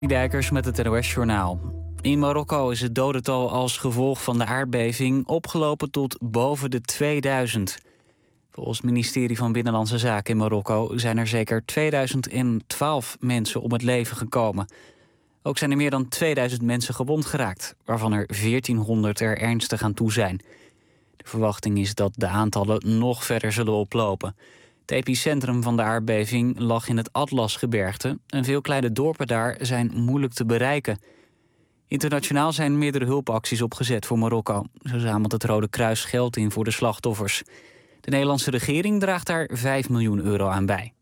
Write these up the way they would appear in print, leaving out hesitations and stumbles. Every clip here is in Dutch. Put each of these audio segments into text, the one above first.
Dijkers met het NOS-journaal. In Marokko is het dodental als gevolg van de aardbeving opgelopen tot boven de 2000. Volgens het ministerie van Binnenlandse Zaken in Marokko zijn er zeker 2012 mensen om het leven gekomen. Ook zijn er meer dan 2000 mensen gewond geraakt, waarvan er 1400 er ernstig aan toe zijn. De verwachting is dat de aantallen nog verder zullen oplopen. Het epicentrum van de aardbeving lag in het Atlasgebergte en veel kleine dorpen daar zijn moeilijk te bereiken. Internationaal zijn meerdere hulpacties opgezet voor Marokko. Zo zamelt het Rode Kruis geld in voor de slachtoffers. De Nederlandse regering draagt daar 5 miljoen euro aan bij.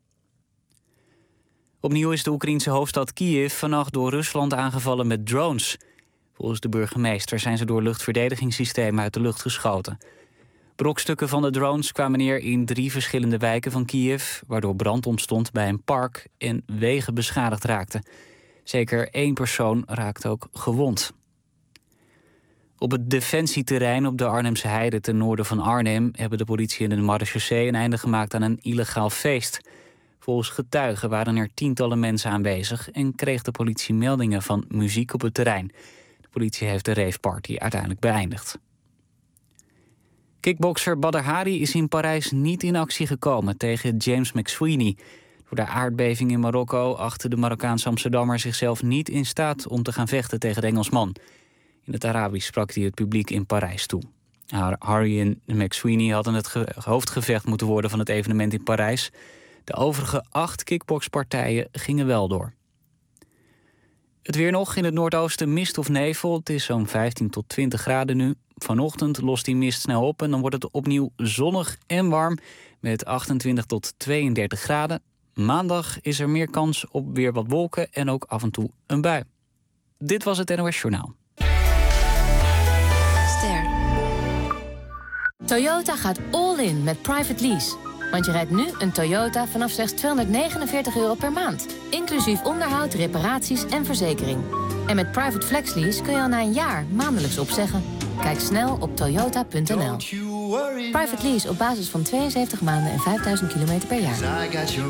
Opnieuw is de Oekraïense hoofdstad Kiev vannacht door Rusland aangevallen met drones. Volgens de burgemeester zijn ze door luchtverdedigingssystemen uit de lucht geschoten. Brokstukken van de drones kwamen neer in 3 verschillende wijken van Kiev, waardoor brand ontstond bij een park en wegen beschadigd raakten. Zeker 1 persoon raakte ook gewond. Op het defensieterrein op de Arnhemse Heide ten noorden van Arnhem hebben de politie en de marechaussee een einde gemaakt aan een illegaal feest. Volgens getuigen waren er tientallen mensen aanwezig en kreeg de politie meldingen van muziek op het terrein. De politie heeft de raveparty uiteindelijk beëindigd. Kickbokser Badr Hari is in Parijs niet in actie gekomen tegen James McSweeney. Door de aardbeving in Marokko achtte de Marokkaanse Amsterdammer zichzelf niet in staat om te gaan vechten tegen de Engelsman. In het Arabisch sprak hij het publiek in Parijs toe. Hari en McSweeney hadden het hoofdgevecht moeten worden van het evenement in Parijs. De overige 8 kickbokspartijen gingen wel door. Het weer nog, in het noordoosten mist of nevel. Het is zo'n 15 tot 20 graden nu. Vanochtend lost die mist snel op en dan wordt het opnieuw zonnig en warm met 28 tot 32 graden. Maandag is er meer kans op weer wat wolken en ook af en toe een bui. Dit was het NOS Journaal. Ster. Toyota gaat all in met private lease. Want je rijdt nu een Toyota vanaf slechts €249 per maand. Inclusief onderhoud, reparaties en verzekering. En met private flex lease kun je al na een jaar maandelijks opzeggen. Kijk snel op toyota.nl. Private lease op basis van 72 maanden en 5000 kilometer per jaar.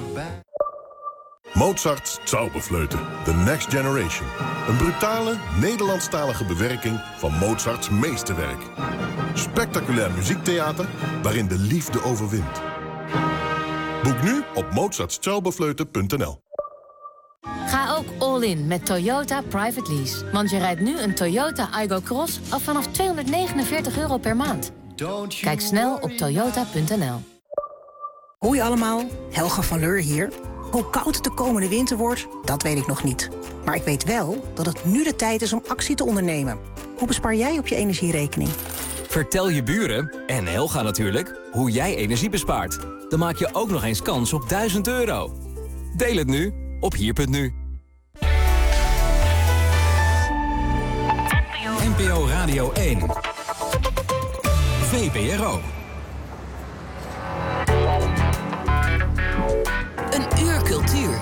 Mozart's Zauberflöte, The Next Generation. Een brutale, Nederlandstalige bewerking van Mozarts meesterwerk. Spectaculair muziektheater waarin de liefde overwint. Boek nu op mozartszauberflöte.nl. Ga ook all in met Toyota Private Lease. Want je rijdt nu een Toyota Aygo Cross al vanaf €249 per maand. Kijk snel op toyota.nl. Hoi allemaal, Helga van Leur hier. Hoe koud het de komende winter wordt, dat weet ik nog niet. Maar ik weet wel dat het nu de tijd is om actie te ondernemen. Hoe bespaar jij op je energierekening? Vertel je buren, en Helga natuurlijk, hoe jij energie bespaart. Dan maak je ook nog eens kans op €1000. Deel het nu op hier.nu. NPO Radio 1. VPRO. Een uur cultuur.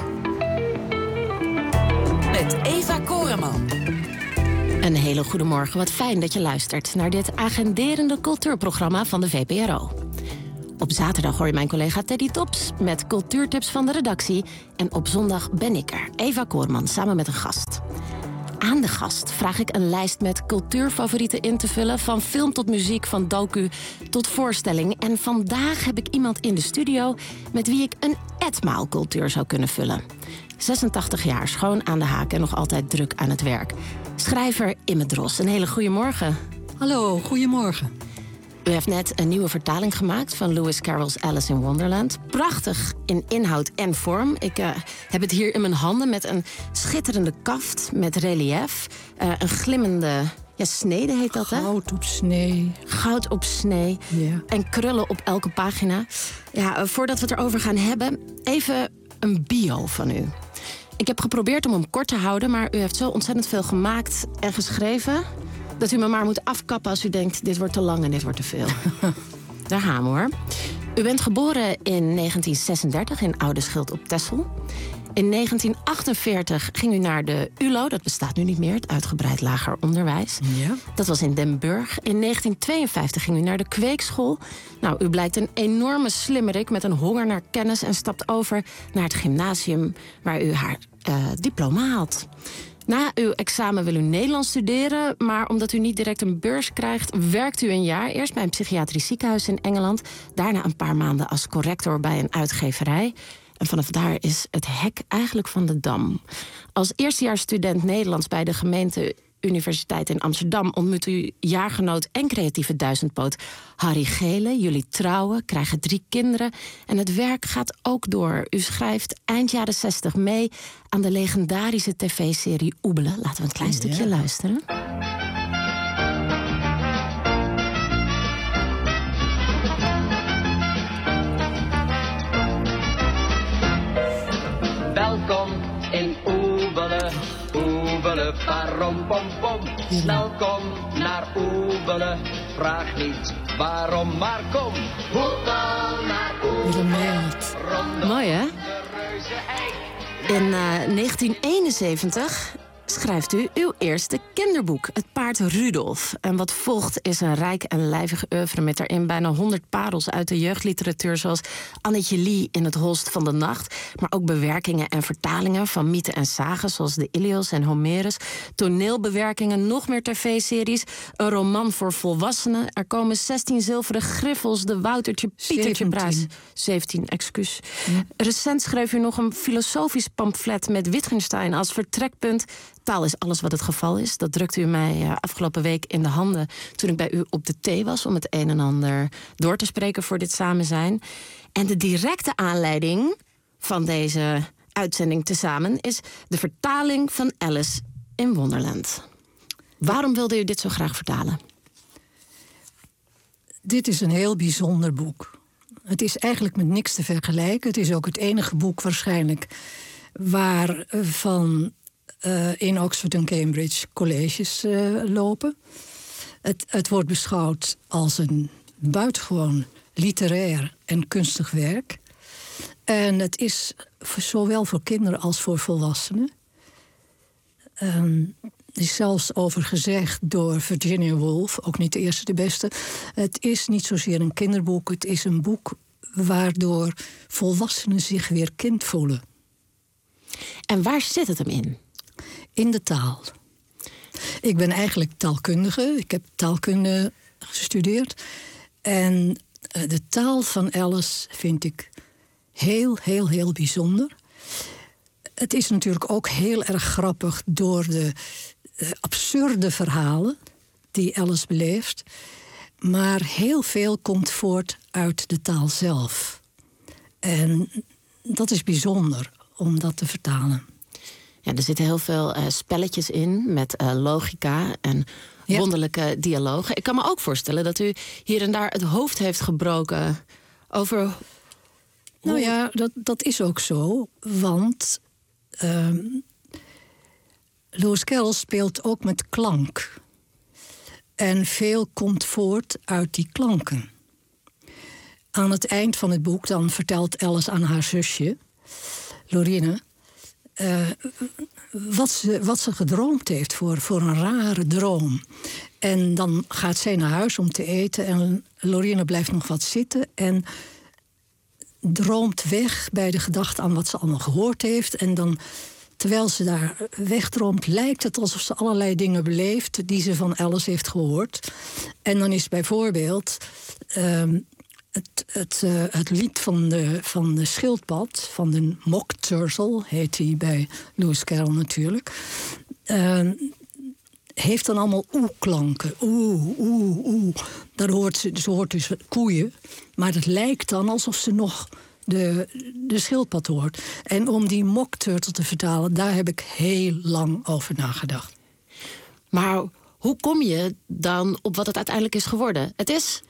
Met Eva Koreman. Een hele goede morgen, wat fijn dat je luistert naar dit agenderende cultuurprogramma van de VPRO. Op zaterdag hoor je mijn collega Teddy Tops met cultuurtips van de redactie. En op zondag ben ik er, Eva Koreman, samen met een gast. Aan de gast vraag ik een lijst met cultuurfavorieten in te vullen. Van film tot muziek, van docu tot voorstelling. En vandaag heb ik iemand in de studio met wie ik een etmaalcultuur zou kunnen vullen. 86 jaar, schoon aan de haak en nog altijd druk aan het werk. Schrijver Imme Dros, een hele goede morgen. Hallo, goedemorgen. U heeft net een nieuwe vertaling gemaakt van Lewis Carroll's Alice in Wonderland. Prachtig in inhoud en vorm. Ik heb het hier in mijn handen met een schitterende kaft met relief. Een glimmende snede heet dat, hè? Goud op snee. Goud op snee. Ja. En krullen op elke pagina. Ja, voordat we het erover gaan hebben, even een bio van u. Ik heb geprobeerd om hem kort te houden, maar u heeft zo ontzettend veel gemaakt en geschreven dat u me maar moet afkappen als u denkt, dit wordt te lang en dit wordt te veel. Daar gaan we, hoor. U bent geboren in 1936 in Oudeschip op Texel. In 1948 ging u naar de ULO, dat bestaat nu niet meer, het uitgebreid lager onderwijs. Ja. Dat was in Den Burg. In 1952 ging u naar de kweekschool. Nou, u blijkt een enorme slimmerik met een honger naar kennis en stapt over naar het gymnasium waar u haar diploma haalt. Na uw examen wil u Nederlands studeren, maar omdat u niet direct een beurs krijgt, werkt u een jaar. Eerst bij een psychiatrisch ziekenhuis in Engeland, daarna een paar maanden als corrector bij een uitgeverij. En vanaf daar is het hek eigenlijk van de dam. Als eerstejaarsstudent Nederlands bij de Gemeenteuniversiteit in Amsterdam ontmoet u jaargenoot en creatieve duizendpoot Harry Gele. Jullie trouwen, krijgen 3 kinderen. En het werk gaat ook door. U schrijft eind jaren 60 mee aan de legendarische tv-serie Oebelen. Laten we een klein stukje luisteren. Welkom in Oebelen, Oebelen, parom pom pom. Snel kom naar Oebelen, vraag niet waarom, maar kom. Voetbal naar Oebelen. Mooi, hè? In 1971 schrijft u uw eerste kinderboek, Het paard Rudolf. En wat volgt is een rijk en lijvig oeuvre met daarin bijna 100 parels uit de jeugdliteratuur, zoals Annetje Lee in Het Holst van de Nacht, maar ook bewerkingen en vertalingen van mythen en sagen, zoals de Ilios en Homerus, toneelbewerkingen, nog meer tv-series, een roman voor volwassenen. Er komen 16 zilveren griffels, de Woutertje Pietertje prijs. 17, excuus. Ja. Recent schreef u nog een filosofisch pamflet met Wittgenstein als vertrekpunt. Taal is alles wat het geval is. Dat drukte u mij afgelopen week in de handen toen ik bij u op de thee was om het een en ander door te spreken voor dit samen zijn. En de directe aanleiding van deze uitzending tezamen is de vertaling van Alice in Wonderland. Waarom wilde u dit zo graag vertalen? Dit is een heel bijzonder boek. Het is eigenlijk met niks te vergelijken. Het is ook het enige boek waarschijnlijk waarvan in Oxford en Cambridge colleges lopen. Het wordt beschouwd als een buitengewoon literair en kunstig werk. En het is zowel voor kinderen als voor volwassenen. Er is zelfs over gezegd door Virginia Woolf, ook niet de eerste de beste. Het is niet zozeer een kinderboek, het is een boek waardoor volwassenen zich weer kind voelen. En waar zit het hem in? In de taal. Ik ben eigenlijk taalkundige. Ik heb taalkunde gestudeerd. En de taal van Alice vind ik heel bijzonder. Het is natuurlijk ook heel erg grappig door de absurde verhalen die Alice beleeft. Maar heel veel komt voort uit de taal zelf. En dat is bijzonder om dat te vertalen. Ja, er zitten heel veel spelletjes in met logica en wonderlijke dialogen. Ik kan me ook voorstellen dat u hier en daar het hoofd heeft gebroken over... Nou ja, dat is ook zo, want Lewis Carroll speelt ook met klank. En veel komt voort uit die klanken. Aan het eind van het boek dan vertelt Alice aan haar zusje, Lorine, wat ze gedroomd heeft voor een rare droom. En dan gaat zij naar huis om te eten en Lorine blijft nog wat zitten en droomt weg bij de gedachte aan wat ze allemaal gehoord heeft. En dan, terwijl ze daar wegdroomt, lijkt het alsof ze allerlei dingen beleeft die ze van Alice heeft gehoord. En dan is bijvoorbeeld het lied van de schildpad, van de mock turtle, heet hij bij Lewis Carroll natuurlijk, heeft dan allemaal oe-klanken. Oe. Daar hoort dus koeien, maar het lijkt dan alsof ze nog de schildpad hoort. En om die mock turtle te vertalen, daar heb ik heel lang over nagedacht. Maar hoe kom je dan op wat het uiteindelijk is geworden? Het is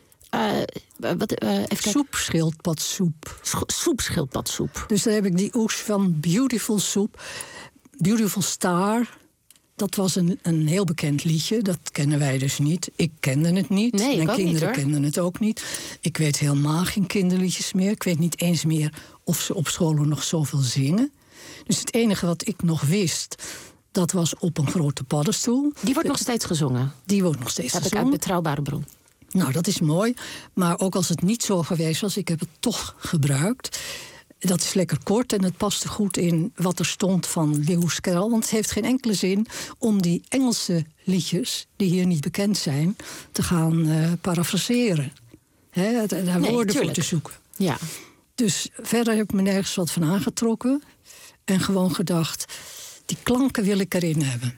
soepschildpadsoep. Soepschildpadsoep. Dus daar heb ik die oes van Beautiful Soup. Beautiful Star. Dat was een heel bekend liedje. Dat kennen wij dus niet. Ik kende het niet. Nee, mijn kinderen kenden het ook niet. Ik weet helemaal geen kinderliedjes meer. Ik weet niet eens meer of ze op scholen nog zoveel zingen. Dus het enige wat ik nog wist, dat was Op een grote paddenstoel. Die wordt nog steeds gezongen. Die wordt nog steeds gezongen. Dat heb ik uit betrouwbare bron. Nou, dat is mooi. Maar ook als het niet zo geweest was, ik heb het toch gebruikt. dat is lekker kort en het paste goed in wat er stond van Lewis Carroll. Want het heeft geen enkele zin om die Engelse liedjes, die hier niet bekend zijn, te gaan parafraseren. Daar woorden voor te zoeken. Ja. Dus verder heb ik me nergens wat van aangetrokken. En gewoon gedacht, die klanken wil ik erin hebben.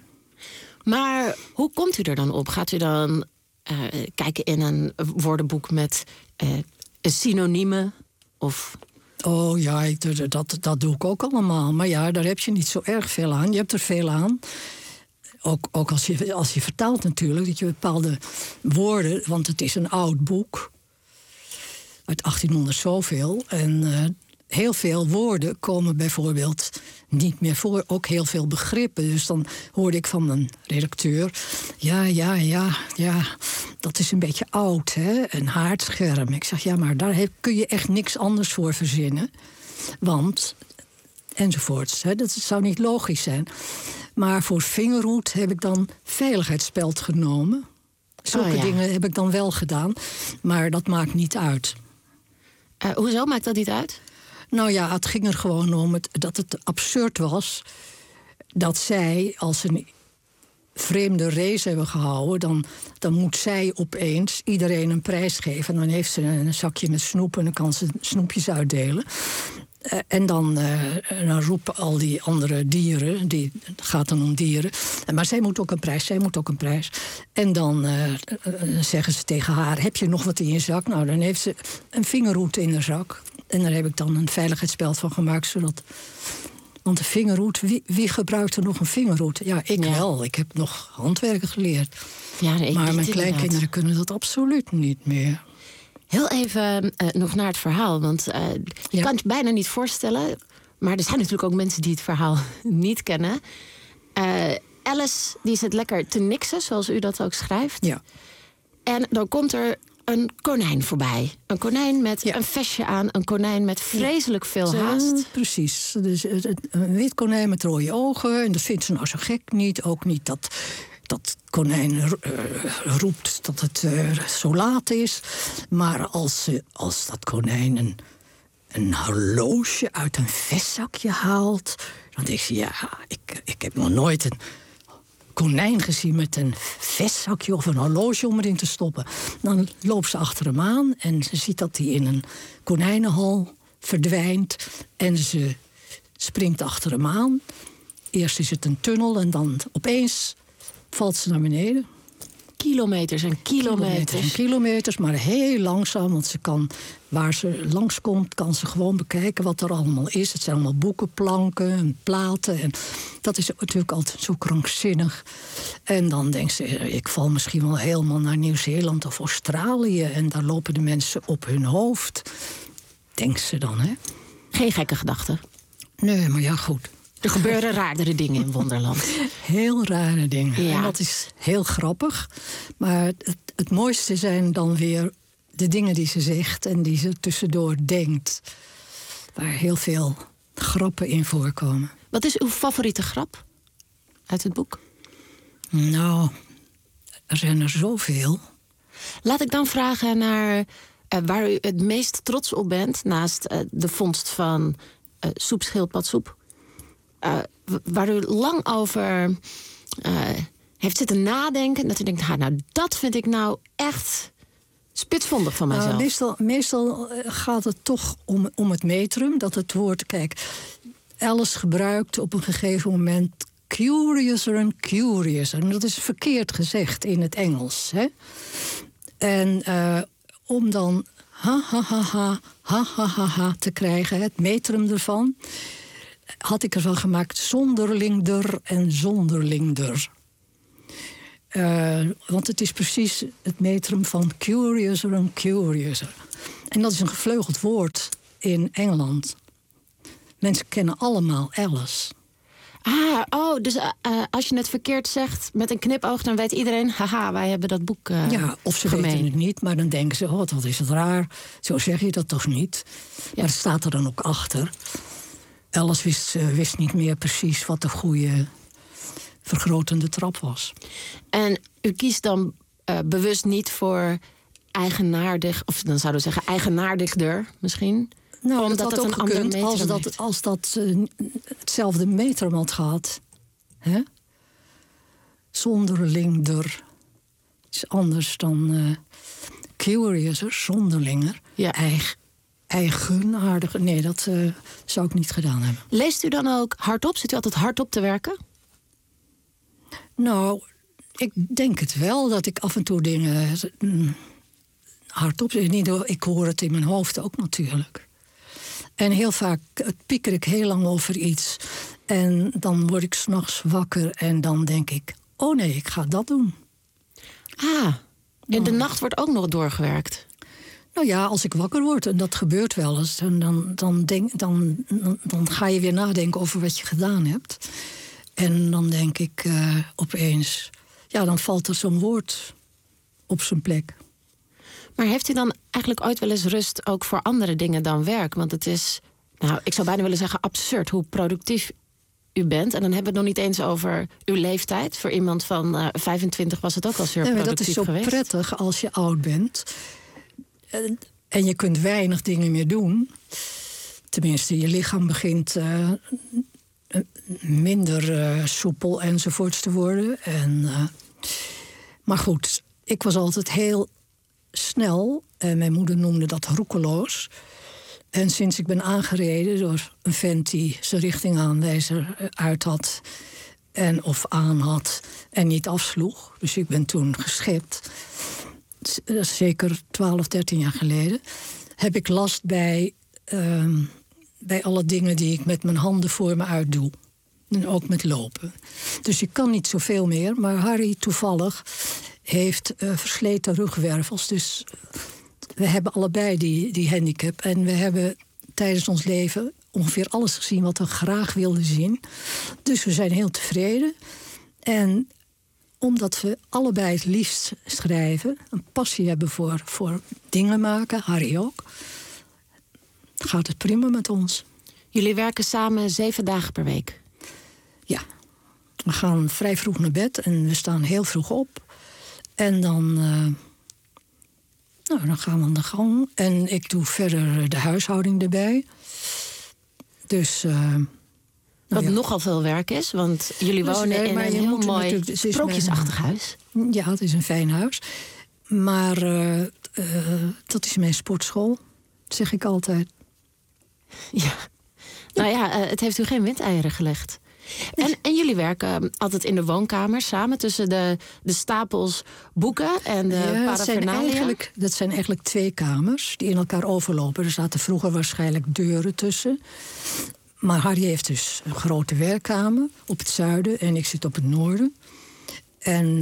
Maar hoe komt u er dan op? Gaat u dan kijken in een woordenboek met synoniemen? Of... Oh ja, dat doe ik ook allemaal. Maar ja, daar heb je niet zo erg veel aan. Je hebt er veel aan. Ook als je vertaalt natuurlijk, dat je bepaalde woorden... want het is een oud boek, uit 1800 zoveel... en heel veel woorden komen bijvoorbeeld niet meer voor. Ook heel veel begrippen. Dus dan hoorde ik van mijn redacteur... Ja, dat is een beetje oud, hè? Een haardscherm. Ik zeg, ja, maar daar kun je echt niks anders voor verzinnen. Want, enzovoorts. Hè? Dat zou niet logisch zijn. Maar voor vingerhoed heb ik dan veiligheidsspeld genomen. Zulke dingen heb ik dan wel gedaan. Maar dat maakt niet uit. Hoezo maakt dat niet uit? Nou ja, het ging er gewoon om dat het absurd was dat zij, als een vreemde race hebben gehouden... dan moet zij opeens iedereen een prijs geven. En dan heeft ze een zakje met snoep en dan kan ze snoepjes uitdelen. En dan roepen al die andere dieren, het gaat dan om dieren... maar zij moet ook een prijs, En dan zeggen ze tegen haar, heb je nog wat in je zak? Nou, dan heeft ze een vingerhoed in haar zak... En daar heb ik dan een veiligheidsspeld van gemaakt, zodat... Want de vingerhoed, wie gebruikt er nog een vingerhoed? Ja, ik wel. Ik heb nog handwerken geleerd. Ja, maar mijn kleinkinderen kunnen dat absoluut niet meer. Heel even nog naar het verhaal, want je kan het bijna niet voorstellen... maar er zijn natuurlijk ook mensen die het verhaal niet kennen. Alice, die zit lekker te niksen, zoals u dat ook schrijft. Ja. En dan komt er een konijn voorbij. Een konijn met een vestje aan. Een konijn met vreselijk veel haast. Precies. Dus een wit konijn met rode ogen. En dat vindt ze nou zo gek niet. Ook niet dat konijn roept dat het zo laat is. Maar als dat konijn een horloge uit een vestzakje haalt... dan denk je, ja, ik heb nog nooit een konijn gezien met een vestzakje of een horloge om erin te stoppen. Dan loopt ze achter hem aan en ze ziet dat hij in een konijnenhal verdwijnt. En ze springt achter hem aan. Eerst is het een tunnel en dan opeens valt ze naar beneden. Kilometers en kilometers, maar heel langzaam. Want ze kan, waar ze langskomt, kan ze gewoon bekijken wat er allemaal is. Het zijn allemaal boekenplanken en platen. En dat is natuurlijk altijd zo krankzinnig. En dan denkt ze, ik val misschien wel helemaal naar Nieuw-Zeeland of Australië. En daar lopen de mensen op hun hoofd. Denkt ze dan, hè? Geen gekke gedachten? Nee, maar ja, goed. Er gebeuren raardere dingen in Wonderland. Heel rare dingen. Ja. En dat is heel grappig. Maar het mooiste zijn dan weer de dingen die ze zegt en die ze tussendoor denkt. Waar heel veel grappen in voorkomen. Wat is uw favoriete grap uit het boek? Nou, er zijn er zoveel. Laat ik dan vragen naar waar u het meest trots op bent... naast de vondst van soepschildpadsoep. Waar u lang over heeft zitten nadenken. Dat u denkt, nou, dat vind ik nou echt spitsvondig van mijzelf. Meestal gaat het toch om het metrum. Dat het woord, kijk, Alice gebruikt op een gegeven moment curiouser and curiouser. En dat is verkeerd gezegd in het Engels. Hè? En om dan ha te krijgen, het metrum ervan, had ik ervan gemaakt zonderlingder en zonderlingder. Want het is precies het metrum van curiouser and curiouser. En dat is een gevleugeld woord in Engeland. Mensen kennen allemaal Alice. Dus als je het verkeerd zegt met een knipoog, dan weet iedereen, haha, wij hebben dat boek ja, of ze weten het niet, maar dan denken ze, wat is het raar. Zo zeg je dat toch niet? Ja. Maar het staat er dan ook achter. Alice wist niet meer precies wat de goede vergrotende trap was. En u kiest dan bewust niet voor eigenaardig, of dan zouden we zeggen eigenaardigder misschien? Nou, Omdat dat had het ook een ander gekund meterem als dat hetzelfde meterem had gehad. Hè? Zonderlinger. Iets anders dan curiouser, zonderlinger. Ja. Eigenaardiger. Nee, dat zou ik niet gedaan hebben. Leest u dan ook hardop? Zit u altijd hardop te werken? Nou, ik denk het wel dat ik af en toe dingen hardop zeg. Ik hoor het in mijn hoofd ook natuurlijk. En heel vaak pieker ik heel lang over iets. En dan word ik 's nachts wakker en dan denk ik... oh nee, ik ga dat doen. In de nacht wordt ook nog doorgewerkt. Nou ja, als ik wakker word, en dat gebeurt wel eens... dan ga je weer nadenken over wat je gedaan hebt. En dan denk ik opeens... ja, dan valt er zo'n woord op zijn plek. Maar heeft u dan eigenlijk ooit wel eens rust ook voor andere dingen dan werk? Want het is, nou, ik zou bijna willen zeggen absurd hoe productief u bent. En dan hebben we het nog niet eens over uw leeftijd. Voor iemand van 25 was het ook al zeer productief geweest. Dat is zo prettig als je oud bent. En je kunt weinig dingen meer doen. Tenminste, je lichaam begint minder soepel enzovoorts te worden. Maar goed, ik was altijd heel snel. En mijn moeder noemde dat roekeloos. En sinds ik ben aangereden door een vent die zijn richtingaanwijzer uit had... of aan had en niet afsloeg. Dus ik ben toen geschept. Dat is zeker 12, 13 jaar geleden. Heb ik last bij alle dingen die ik met mijn handen voor me uit doe. En ook met lopen. Dus ik kan niet zoveel meer. Maar Harry toevallig heeft versleten rugwervels. Dus we hebben allebei die handicap. En we hebben tijdens ons leven ongeveer alles gezien wat we graag wilden zien. Dus we zijn heel tevreden. En omdat we allebei het liefst schrijven, een passie hebben voor dingen maken, Harry ook, gaat het prima met ons. Jullie werken samen 7 dagen per week? Ja. We gaan vrij vroeg naar bed en we staan heel vroeg op. En dan gaan we aan de gang. En ik doe verder de huishouding erbij. Dus... Wat nogal veel werk is, want jullie wonen in een heel mooi sprookjesachtig huis. Ja, het is een fijn huis. Maar dat is mijn sportschool, zeg ik altijd. Ja. Nou ja, het heeft u geen windeieren gelegd. En jullie werken altijd in de woonkamer samen tussen de stapels boeken en de paraphernalia? Dat zijn eigenlijk 2 kamers die in elkaar overlopen. Er zaten vroeger waarschijnlijk deuren tussen. Maar Harry heeft dus een grote werkkamer op het zuiden en ik zit op het noorden. En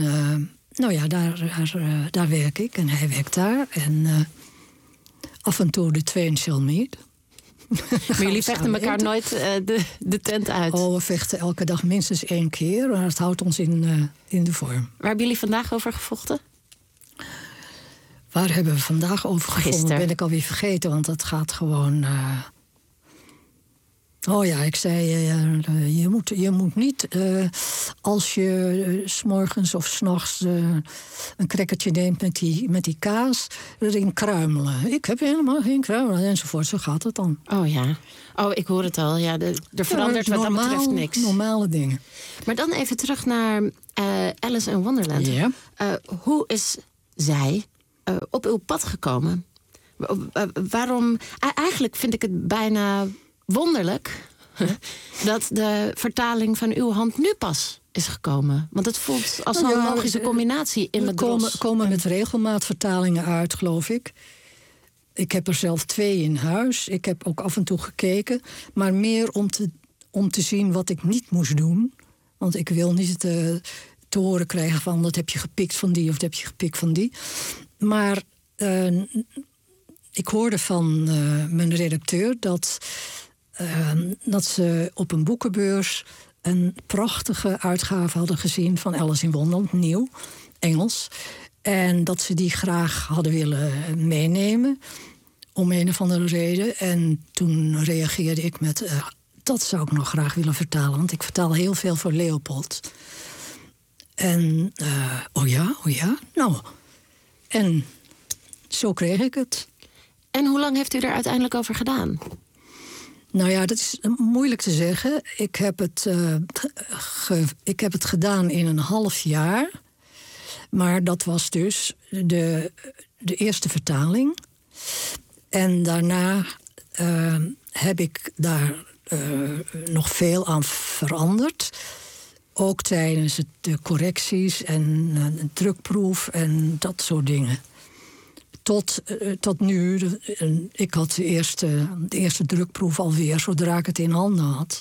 daar werk ik en hij werkt daar. En af en toe de tweeën shall meet. Maar jullie vechten elkaar nooit de tent uit? Oh, we vechten elke dag minstens 1 keer. Maar het houdt ons in de vorm. Waar hebben jullie vandaag over gevochten? Waar hebben we vandaag over gevochten? Gisteren. Ben ik alweer vergeten, want dat gaat gewoon... Oh ja, ik zei, je moet niet als je 's morgens of 's nachts een crackertje neemt met die kaas, erin kruimelen. Ik heb helemaal geen kruimelen enzovoort. Zo gaat het dan. Oh ja. Oh, ik hoor het al. Ja, er verandert wat dat betreft niks. Normale dingen. Maar dan even terug naar Alice in Wonderland. Ja. Hoe is zij op uw pad gekomen? Waarom? Eigenlijk vind ik het bijna wonderlijk dat de vertaling van uw hand nu pas is gekomen. Want het voelt als een logische combinatie in Madros. Er komen met regelmaat vertalingen uit, geloof ik. Ik heb er zelf 2 in huis. Ik heb ook af en toe gekeken. Maar meer om te zien wat ik niet moest doen. Want ik wil niet te horen krijgen van... dat heb je gepikt van die of dat heb je gepikt van die. Maar ik hoorde van mijn redacteur dat ze op een boekenbeurs een prachtige uitgave hadden gezien van Alice in Wonderland, nieuw, Engels. En dat ze die graag hadden willen meenemen, om een of andere reden. En toen reageerde ik met, dat zou ik nog graag willen vertalen, want ik vertaal heel veel voor Leopold. En, oh ja, nou. En zo kreeg ik het. En hoe lang heeft u er uiteindelijk over gedaan? Nou ja, dat is moeilijk te zeggen. Ik heb het gedaan in een half jaar. Maar dat was dus de eerste vertaling. En daarna heb ik daar nog veel aan veranderd. Ook tijdens de correcties en een drukproef en dat soort dingen. Tot nu, ik had de eerste drukproef alweer zodra ik het in handen had.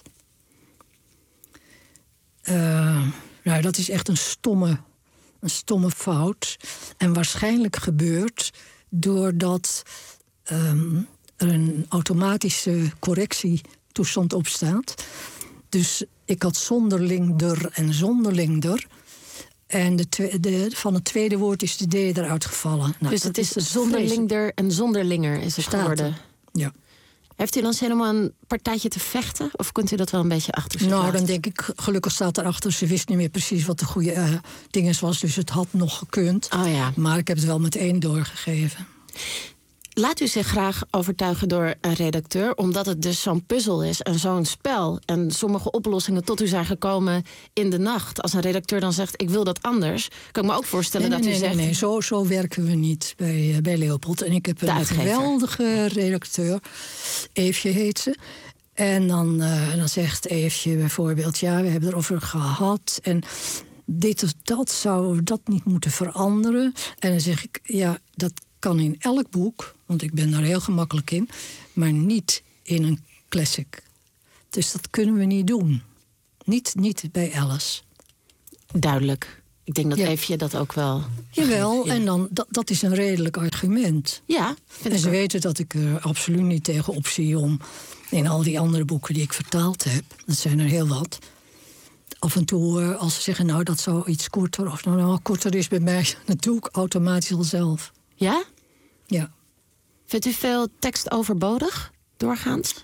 Nou, dat is echt een stomme fout. En waarschijnlijk gebeurt doordat er een automatische correctietoestand op staat. Dus ik had zonderlingder en zonderlingder. En van het tweede woord is de D eruit gevallen. Nou, dus het is zonderlingder en zonderlinger is het geworden. Ja. Heeft u dan zin om een partijtje te vechten? Of kunt u dat wel een beetje achter zich laten? Dan denk ik, gelukkig staat erachter. Ze wist niet meer precies wat de goede ding was. Dus het had nog gekund. Oh ja. Maar ik heb het wel met 1 doorgegeven. Laat u zich graag overtuigen door een redacteur, omdat het dus zo'n puzzel is en zo'n spel. En sommige oplossingen tot u zijn gekomen in de nacht. Als een redacteur dan zegt, ik wil dat anders, kan ik me ook voorstellen dat u zegt... Nee, zo werken we niet bij Leopold. En ik heb een geweldige redacteur, Eefje heet ze. En dan zegt Eefje bijvoorbeeld, ja, we hebben erover gehad en dit of dat zou dat niet moeten veranderen. En dan zeg ik, ja, dat kan in elk boek, want ik ben daar heel gemakkelijk in, maar niet in een classic. Dus dat kunnen we niet doen. Niet bij Alice. Duidelijk. Ik denk dat Eefje dat ook wel... Jawel, en dan, dat is een redelijk argument. Ja. En ze weten dat ik er absoluut niet tegen opzie om in al die andere boeken die ik vertaald heb, dat zijn er heel wat, af en toe als ze zeggen, nou, dat zou iets korter, of nou korter is bij mij, dat doe ik automatisch al zelf. Ja? Ja. Vindt u veel tekst overbodig, doorgaans?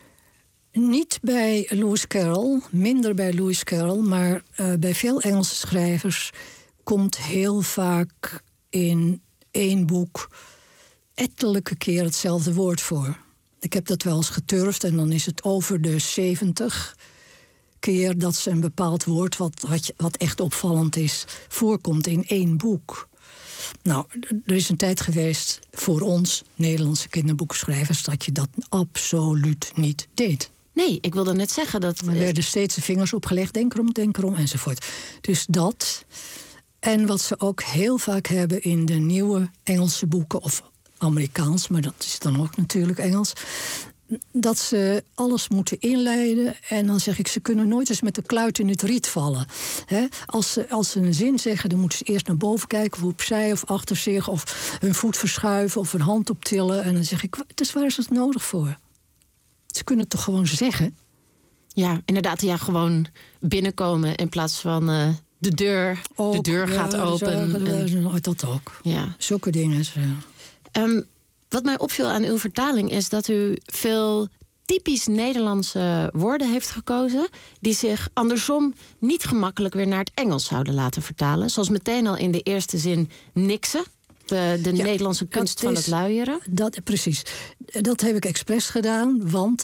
Niet bij Lewis Carroll, minder bij Lewis Carroll, maar bij veel Engelse schrijvers komt heel vaak in 1 boek ettelijke keer hetzelfde woord voor. Ik heb dat wel eens geturfd en dan is het over de 70 keer dat ze een bepaald woord, wat echt opvallend is, voorkomt in 1 boek. Nou, er is een tijd geweest voor ons, Nederlandse kinderboekschrijvers, dat je dat absoluut niet deed. Nee, ik wilde net zeggen dat... Er werden steeds de vingers opgelegd, denk erom, enzovoort. Dus dat. En wat ze ook heel vaak hebben in de nieuwe Engelse boeken, of Amerikaans, maar dat is dan ook natuurlijk Engels, dat ze alles moeten inleiden. En dan zeg ik, ze kunnen nooit eens met de kluit in het riet vallen. Als ze een zin zeggen, dan moeten ze eerst naar boven kijken, of opzij of achter zich, of hun voet verschuiven, of hun hand optillen. En dan zeg ik, dus waar is het nodig voor? Ze kunnen het toch gewoon zeggen? Ja, inderdaad, gewoon binnenkomen in plaats van de deur. Ook, de deur gaat open. Dat ook. Ja. Zulke dingen. Wat mij opviel aan uw vertaling is dat u veel typisch Nederlandse woorden heeft gekozen die zich andersom niet gemakkelijk weer naar het Engels zouden laten vertalen. Zoals meteen al in de eerste zin niksen. De Nederlandse kunst van het luieren. Precies. Dat heb ik expres gedaan, want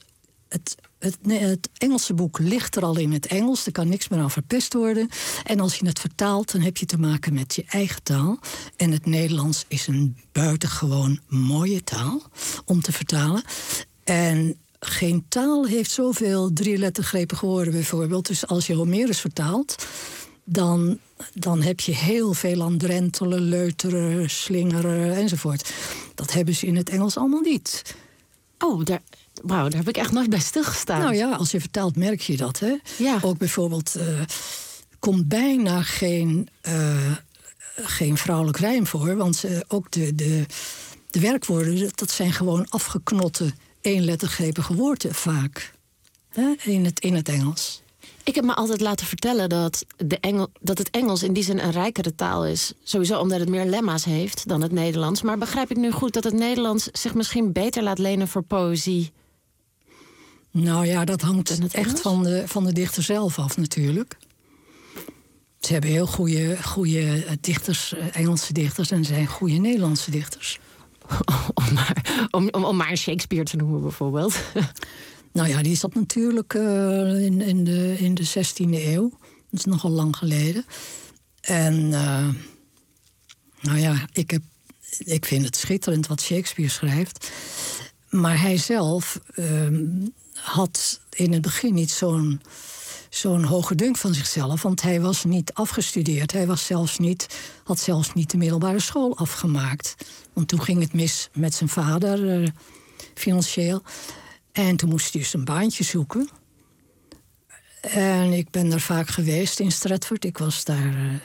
het Engelse boek ligt er al in het Engels. Er kan niks meer aan verpest worden. En als je het vertaalt, dan heb je te maken met je eigen taal. En het Nederlands is een buitengewoon mooie taal om te vertalen. En geen taal heeft zoveel 3-lettergrepige woorden bijvoorbeeld. Dus als je Homerus vertaalt, dan heb je heel veel aan drentelen, leuteren, slingeren enzovoort. Dat hebben ze in het Engels allemaal niet. Oh, daar heb ik echt nooit bij stilgestaan. Nou ja, als je vertaalt merk je dat, hè? Ja. Ook bijvoorbeeld komt bijna geen vrouwelijk rijm voor. Want ook de werkwoorden, dat zijn gewoon afgeknotte 1-lettergrepige woorden vaak. In het Engels. Ik heb me altijd laten vertellen dat het Engels in die zin een rijkere taal is. Sowieso omdat het meer lemma's heeft dan het Nederlands. Maar begrijp ik nu goed dat het Nederlands zich misschien beter laat lenen voor poëzie? Nou ja, dat hangt echt van de dichter zelf af natuurlijk. Ze hebben heel goede dichters, Engelse dichters, en er zijn goede Nederlandse dichters. Om maar Shakespeare te noemen bijvoorbeeld. Nou ja, die zat natuurlijk in de 16e eeuw. Dat is nogal lang geleden. En nou ja, ik vind het schitterend wat Shakespeare schrijft. Maar hij zelf had in het begin niet zo'n hoge dunk van zichzelf. Want hij was niet afgestudeerd. Hij had zelfs niet de middelbare school afgemaakt. Want toen ging het mis met zijn vader, financieel. En toen moest hij dus een baantje zoeken. En ik ben daar vaak geweest in Stratford. Ik was daar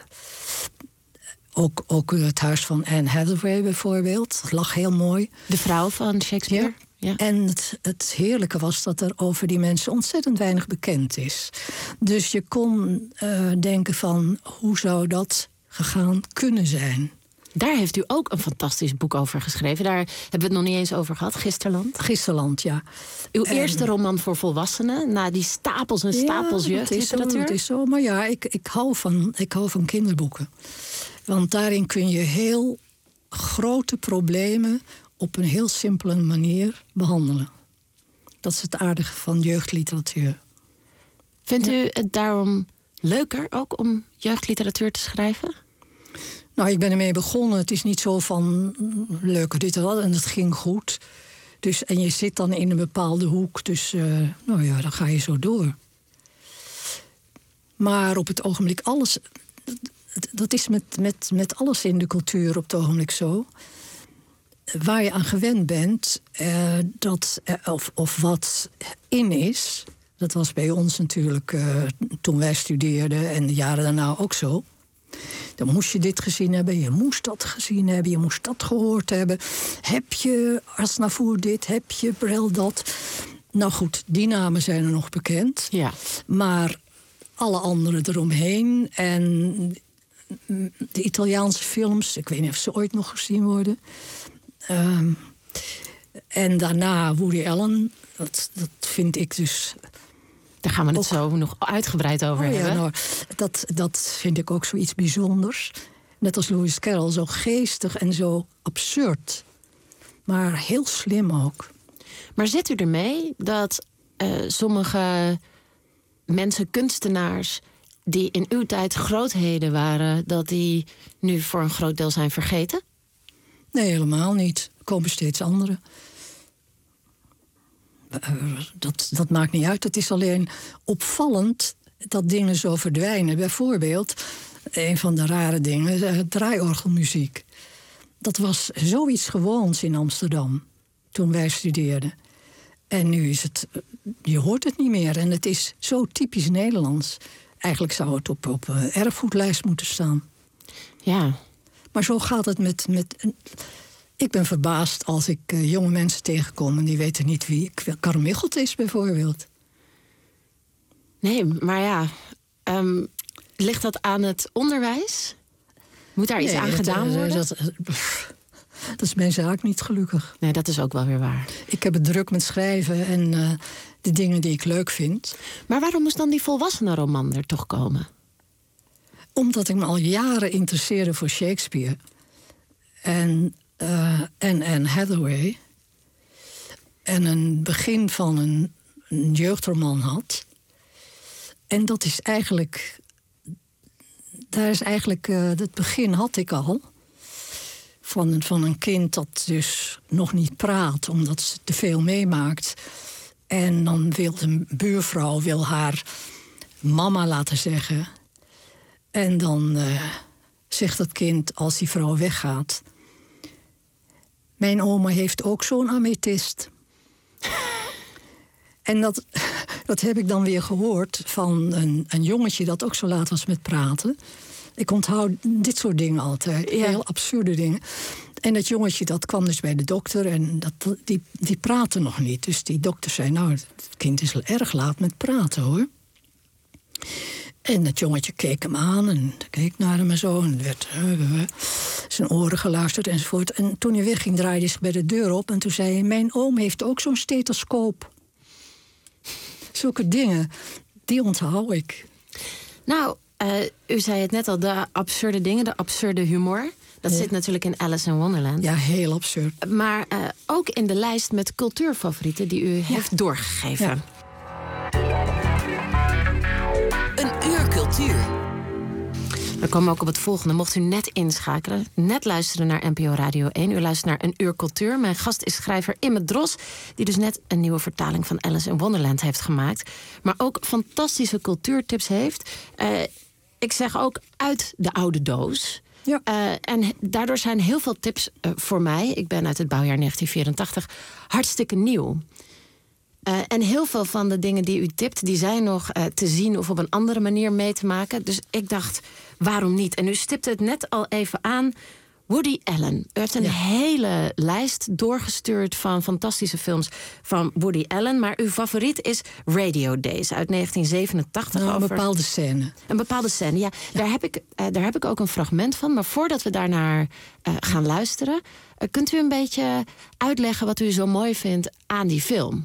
ook het huis van Anne Hathaway bijvoorbeeld. Dat lag heel mooi. De vrouw van Shakespeare? Ja. En het heerlijke was dat er over die mensen ontzettend weinig bekend is. Dus je kon denken van, hoe zou dat gegaan kunnen zijn? Daar heeft u ook een fantastisch boek over geschreven. Daar hebben we het nog niet eens over gehad, Gisterland. Gisterland, ja. Uw eerste roman voor volwassenen, na die stapels en stapels jeugdliteratuur. Het is zo, maar ja, ik hou van kinderboeken. Want daarin kun je heel grote problemen op een heel simpele manier behandelen. Dat is het aardige van jeugdliteratuur. Vindt u het daarom leuker ook om jeugdliteratuur te schrijven? Nou, ik ben ermee begonnen. Het is niet zo van leuker dit en dat. En het ging goed. Dus, en je zit dan in een bepaalde hoek. Dus nou ja, dan ga je zo door. Maar op het ogenblik alles... Dat is met alles in de cultuur op het ogenblik zo. Waar je aan gewend bent, of wat in is... Dat was bij ons natuurlijk toen wij studeerden en de jaren daarna ook zo. Dan moest je dit gezien hebben, je moest dat gezien hebben, je moest dat gehoord hebben. Heb je Aznavour dit, heb je Brel dat? Nou goed, die namen zijn er nog bekend. Ja. Maar alle anderen eromheen en de Italiaanse films, ik weet niet of ze ooit nog gezien worden. En daarna Woody Allen, dat vind ik dus... Daar gaan we het zo nog uitgebreid over hebben. Ja, nou, dat vind ik ook zoiets bijzonders. Net als Lewis Carroll, zo geestig en zo absurd. Maar heel slim ook. Maar zit u ermee dat sommige mensen, kunstenaars... die in uw tijd grootheden waren... dat die nu voor een groot deel zijn vergeten? Nee, helemaal niet. Er komen steeds anderen. Dat maakt niet uit. Het is alleen opvallend dat dingen zo verdwijnen. Bijvoorbeeld, een van de rare dingen, draaiorgelmuziek. Dat was zoiets gewoons in Amsterdam, toen wij studeerden. En nu is het, je hoort het niet meer. En het is zo typisch Nederlands. Eigenlijk zou het op een erfgoedlijst moeten staan. Ja. Maar zo gaat het met ik ben verbaasd als ik jonge mensen tegenkom... en die weten niet wie Carmichelt is, bijvoorbeeld. Nee, maar ja... ligt dat aan het onderwijs? Moet daar iets aan gedaan worden? Dat is mijn zaak niet, gelukkig. Nee, dat is ook wel weer waar. Ik heb het druk met schrijven en de dingen die ik leuk vind. Maar waarom moest dan die volwassenenroman er toch komen? Omdat ik me al jaren interesseerde voor Shakespeare. En Anne Hathaway. En een begin van een jeugdroman had. En dat is eigenlijk... het begin had ik al. Van een kind dat dus nog niet praat, omdat ze te veel meemaakt. En dan wil de buurvrouw haar mama laten zeggen. En dan zegt dat kind, als die vrouw weggaat... Mijn oma heeft ook zo'n amethyst. En dat heb ik dan weer gehoord van een jongetje... dat ook zo laat was met praten. Ik onthoud dit soort dingen altijd, heel absurde dingen. En dat jongetje dat kwam dus bij de dokter en die praatte nog niet. Dus die dokter zei, nou, het kind is erg laat met praten, hoor. En het jongetje keek hem aan en keek naar hem en zo. En werd zijn oren geluisterd enzovoort. En toen hij wegging, draaide hij zich bij de deur op. En toen zei hij, mijn oom heeft ook zo'n stethoscoop. Zulke dingen, die onthoud ik. Nou, u zei het net al, de absurde dingen, de absurde humor. Dat zit natuurlijk in Alice in Wonderland. Ja, heel absurd. Maar ook in de lijst met cultuurfavorieten die u heeft doorgegeven. Ja. Een uur cultuur. Dan komen we ook op het volgende. Mocht u net inschakelen, net luisteren naar NPO Radio 1. U luistert naar Een Uur Cultuur. Mijn gast is schrijver Imme Dros, die dus net een nieuwe vertaling van Alice in Wonderland heeft gemaakt. Maar ook fantastische cultuurtips heeft. Ik zeg ook uit de oude doos. Ja. En daardoor zijn heel veel tips voor mij, ik ben uit het bouwjaar 1984, hartstikke nieuw. En heel veel van de dingen die u tipt, die zijn nog te zien of op een andere manier mee te maken. Dus ik dacht, waarom niet? En u stipte het net al even aan. Woody Allen. U heeft een hele lijst doorgestuurd van fantastische films van Woody Allen. Maar uw favoriet is Radio Days uit 1987. Nou, een bepaalde scène. Een bepaalde scène, ja. Daar heb ik ook een fragment van. Maar voordat we daarnaar gaan luisteren, kunt u een beetje uitleggen wat u zo mooi vindt aan die film?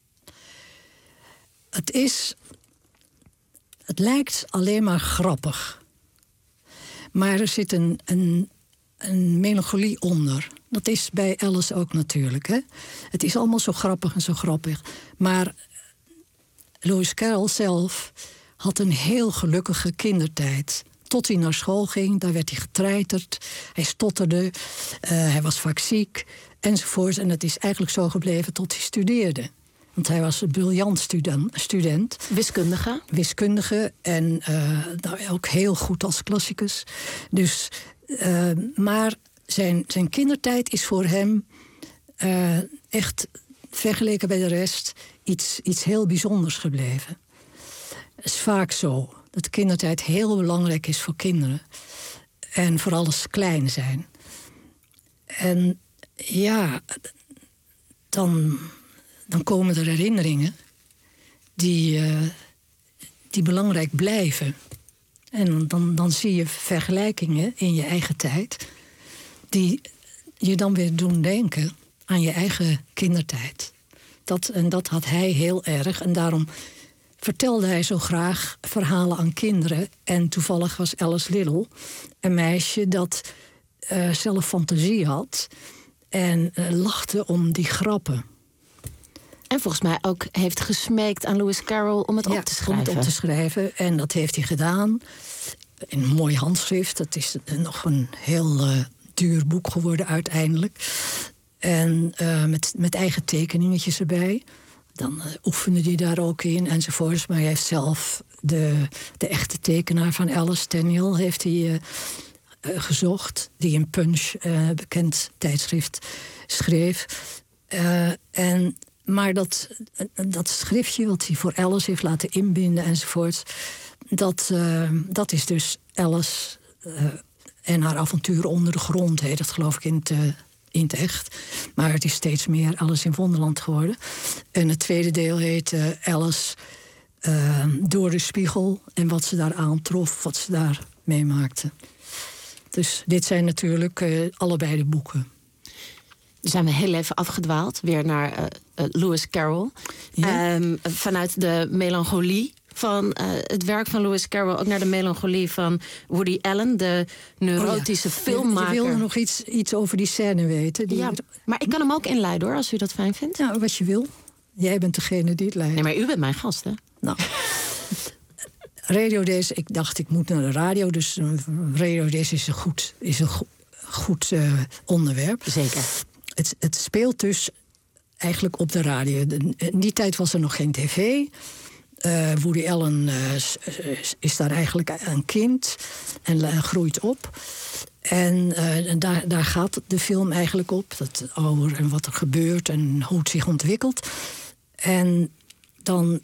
Het lijkt alleen maar grappig. Maar er zit een melancholie onder. Dat is bij Alice ook natuurlijk. Hè? Het is allemaal zo grappig en zo grappig. Maar Lewis Carroll zelf had een heel gelukkige kindertijd. Tot hij naar school ging, daar werd hij getreiterd. Hij stotterde, hij was vaak ziek, enzovoort. En het is eigenlijk zo gebleven tot hij studeerde. Want hij was een briljant student. Wiskundige en ook heel goed als klassicus. Dus, maar zijn kindertijd is voor hem echt, vergeleken bij de rest, iets heel bijzonders gebleven. Het is vaak zo dat de kindertijd heel belangrijk is voor kinderen. En vooral als ze klein zijn. En ja, dan komen er herinneringen die belangrijk blijven. En dan zie je vergelijkingen in je eigen tijd die je dan weer doen denken aan je eigen kindertijd. Dat had hij heel erg. En daarom vertelde hij zo graag verhalen aan kinderen. En toevallig was Alice Liddell een meisje dat zelf fantasie had en lachte om die grappen. En volgens mij ook heeft gesmeekt aan Lewis Carroll om het op te schrijven. Om het op te schrijven. En dat heeft hij gedaan. In een mooi handschrift. Het is nog een heel duur boek geworden uiteindelijk. En met eigen tekeningetjes erbij. Dan oefende hij daar ook in enzovoorts. Maar hij heeft zelf de echte tekenaar van Alice, Daniel, heeft hij gezocht. Die in Punch, bekend tijdschrift, schreef. Maar dat schriftje wat hij voor Alice heeft laten inbinden enzovoort, dat is dus Alice en haar avonturen onder de grond. Heet dat, geloof ik, in het echt. Maar het is steeds meer Alice in Wonderland geworden. En het tweede deel heet Alice door de spiegel en wat ze daar aantrof, wat ze daar meemaakte. Dus dit zijn natuurlijk allebei de boeken. Dan zijn we heel even afgedwaald, weer naar Lewis Carroll. Ja. Vanuit de melancholie van het werk van Lewis Carroll, ook naar de melancholie van Woody Allen, de neurotische filmmaker. Je wilde nog iets over die scène weten. Ja, maar ik kan hem ook inleiden, hoor, als u dat fijn vindt. Nou, wat je wil. Jij bent degene die het leidt. Nee, maar u bent mijn gast, hè? Nou, Radio Days, ik dacht ik moet naar de radio, dus Radio Days is een goed onderwerp. Zeker. Het speelt dus eigenlijk op de radio. In die tijd was er nog geen tv. Woody Allen is daar eigenlijk een kind en groeit op. En daar gaat de film eigenlijk op. Dat ouder en wat er gebeurt en hoe het zich ontwikkelt. En dan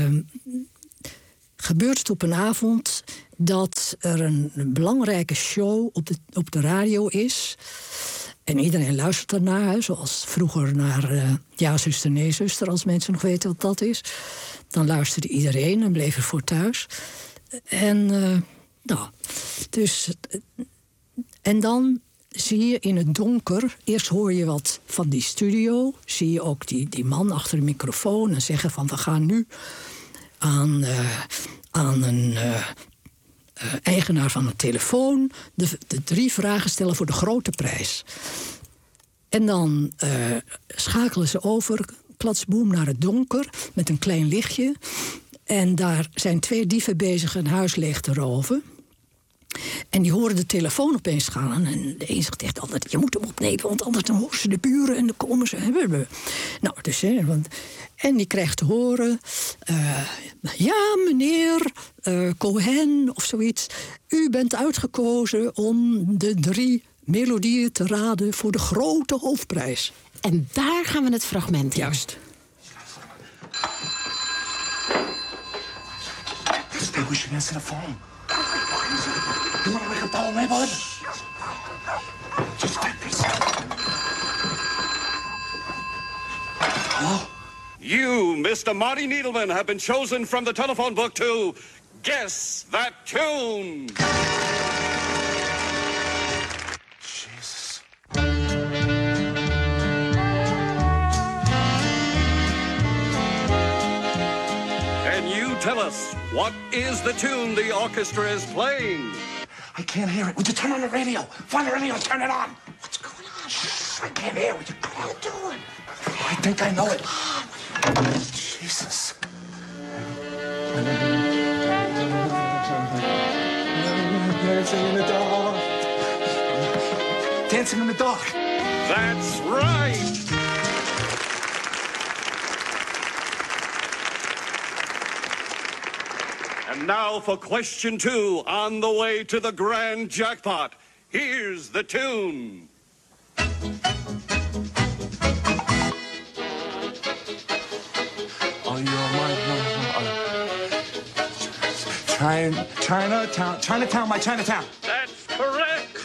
gebeurt het op een avond dat er een belangrijke show op de radio is. En iedereen luistert ernaar, zoals vroeger naar Ja, zuster, nee, zuster, als mensen nog weten wat dat is. Dan luisterde iedereen en bleef er voor thuis. En dan zie je in het donker, eerst hoor je wat van die studio. Zie je ook die man achter de microfoon en zeggen van we gaan nu aan eigenaar van een telefoon de 3 vragen stellen voor de grote prijs. En dan schakelen ze over, klatsboem, naar het donker met een klein lichtje. En daar zijn 2 dieven bezig een huis leeg te roven. En die horen de telefoon opeens gaan. En de een zegt echt altijd, je moet hem opnemen, want anders dan horen ze de buren en dan komen ze. Nou, dus, en die krijgt te horen, ja, meneer Cohen of zoiets. U bent uitgekozen om de 3 melodieën te raden voor de grote hoofdprijs. En daar gaan we het fragment in. Juist. Stay, we should answer the phone. You want to wake up the whole neighborhood? Just stay peace. Hello? You, Mr. Marty Needleman, have been chosen from the telephone book to guess that tune. Jesus. Can you tell us what is the tune the orchestra is playing? I can't hear it. Would you turn on the radio? Find the radio and turn it on. What's going on? Shh, I can't hear. What are you doing? I think I know it. Jesus. Dancing in the dark. Dancing in the dark. That's right. And now for question 2 on the way to the grand jackpot. Here's the tune. Oh, you're my Chinatown, my Chinatown. That's correct.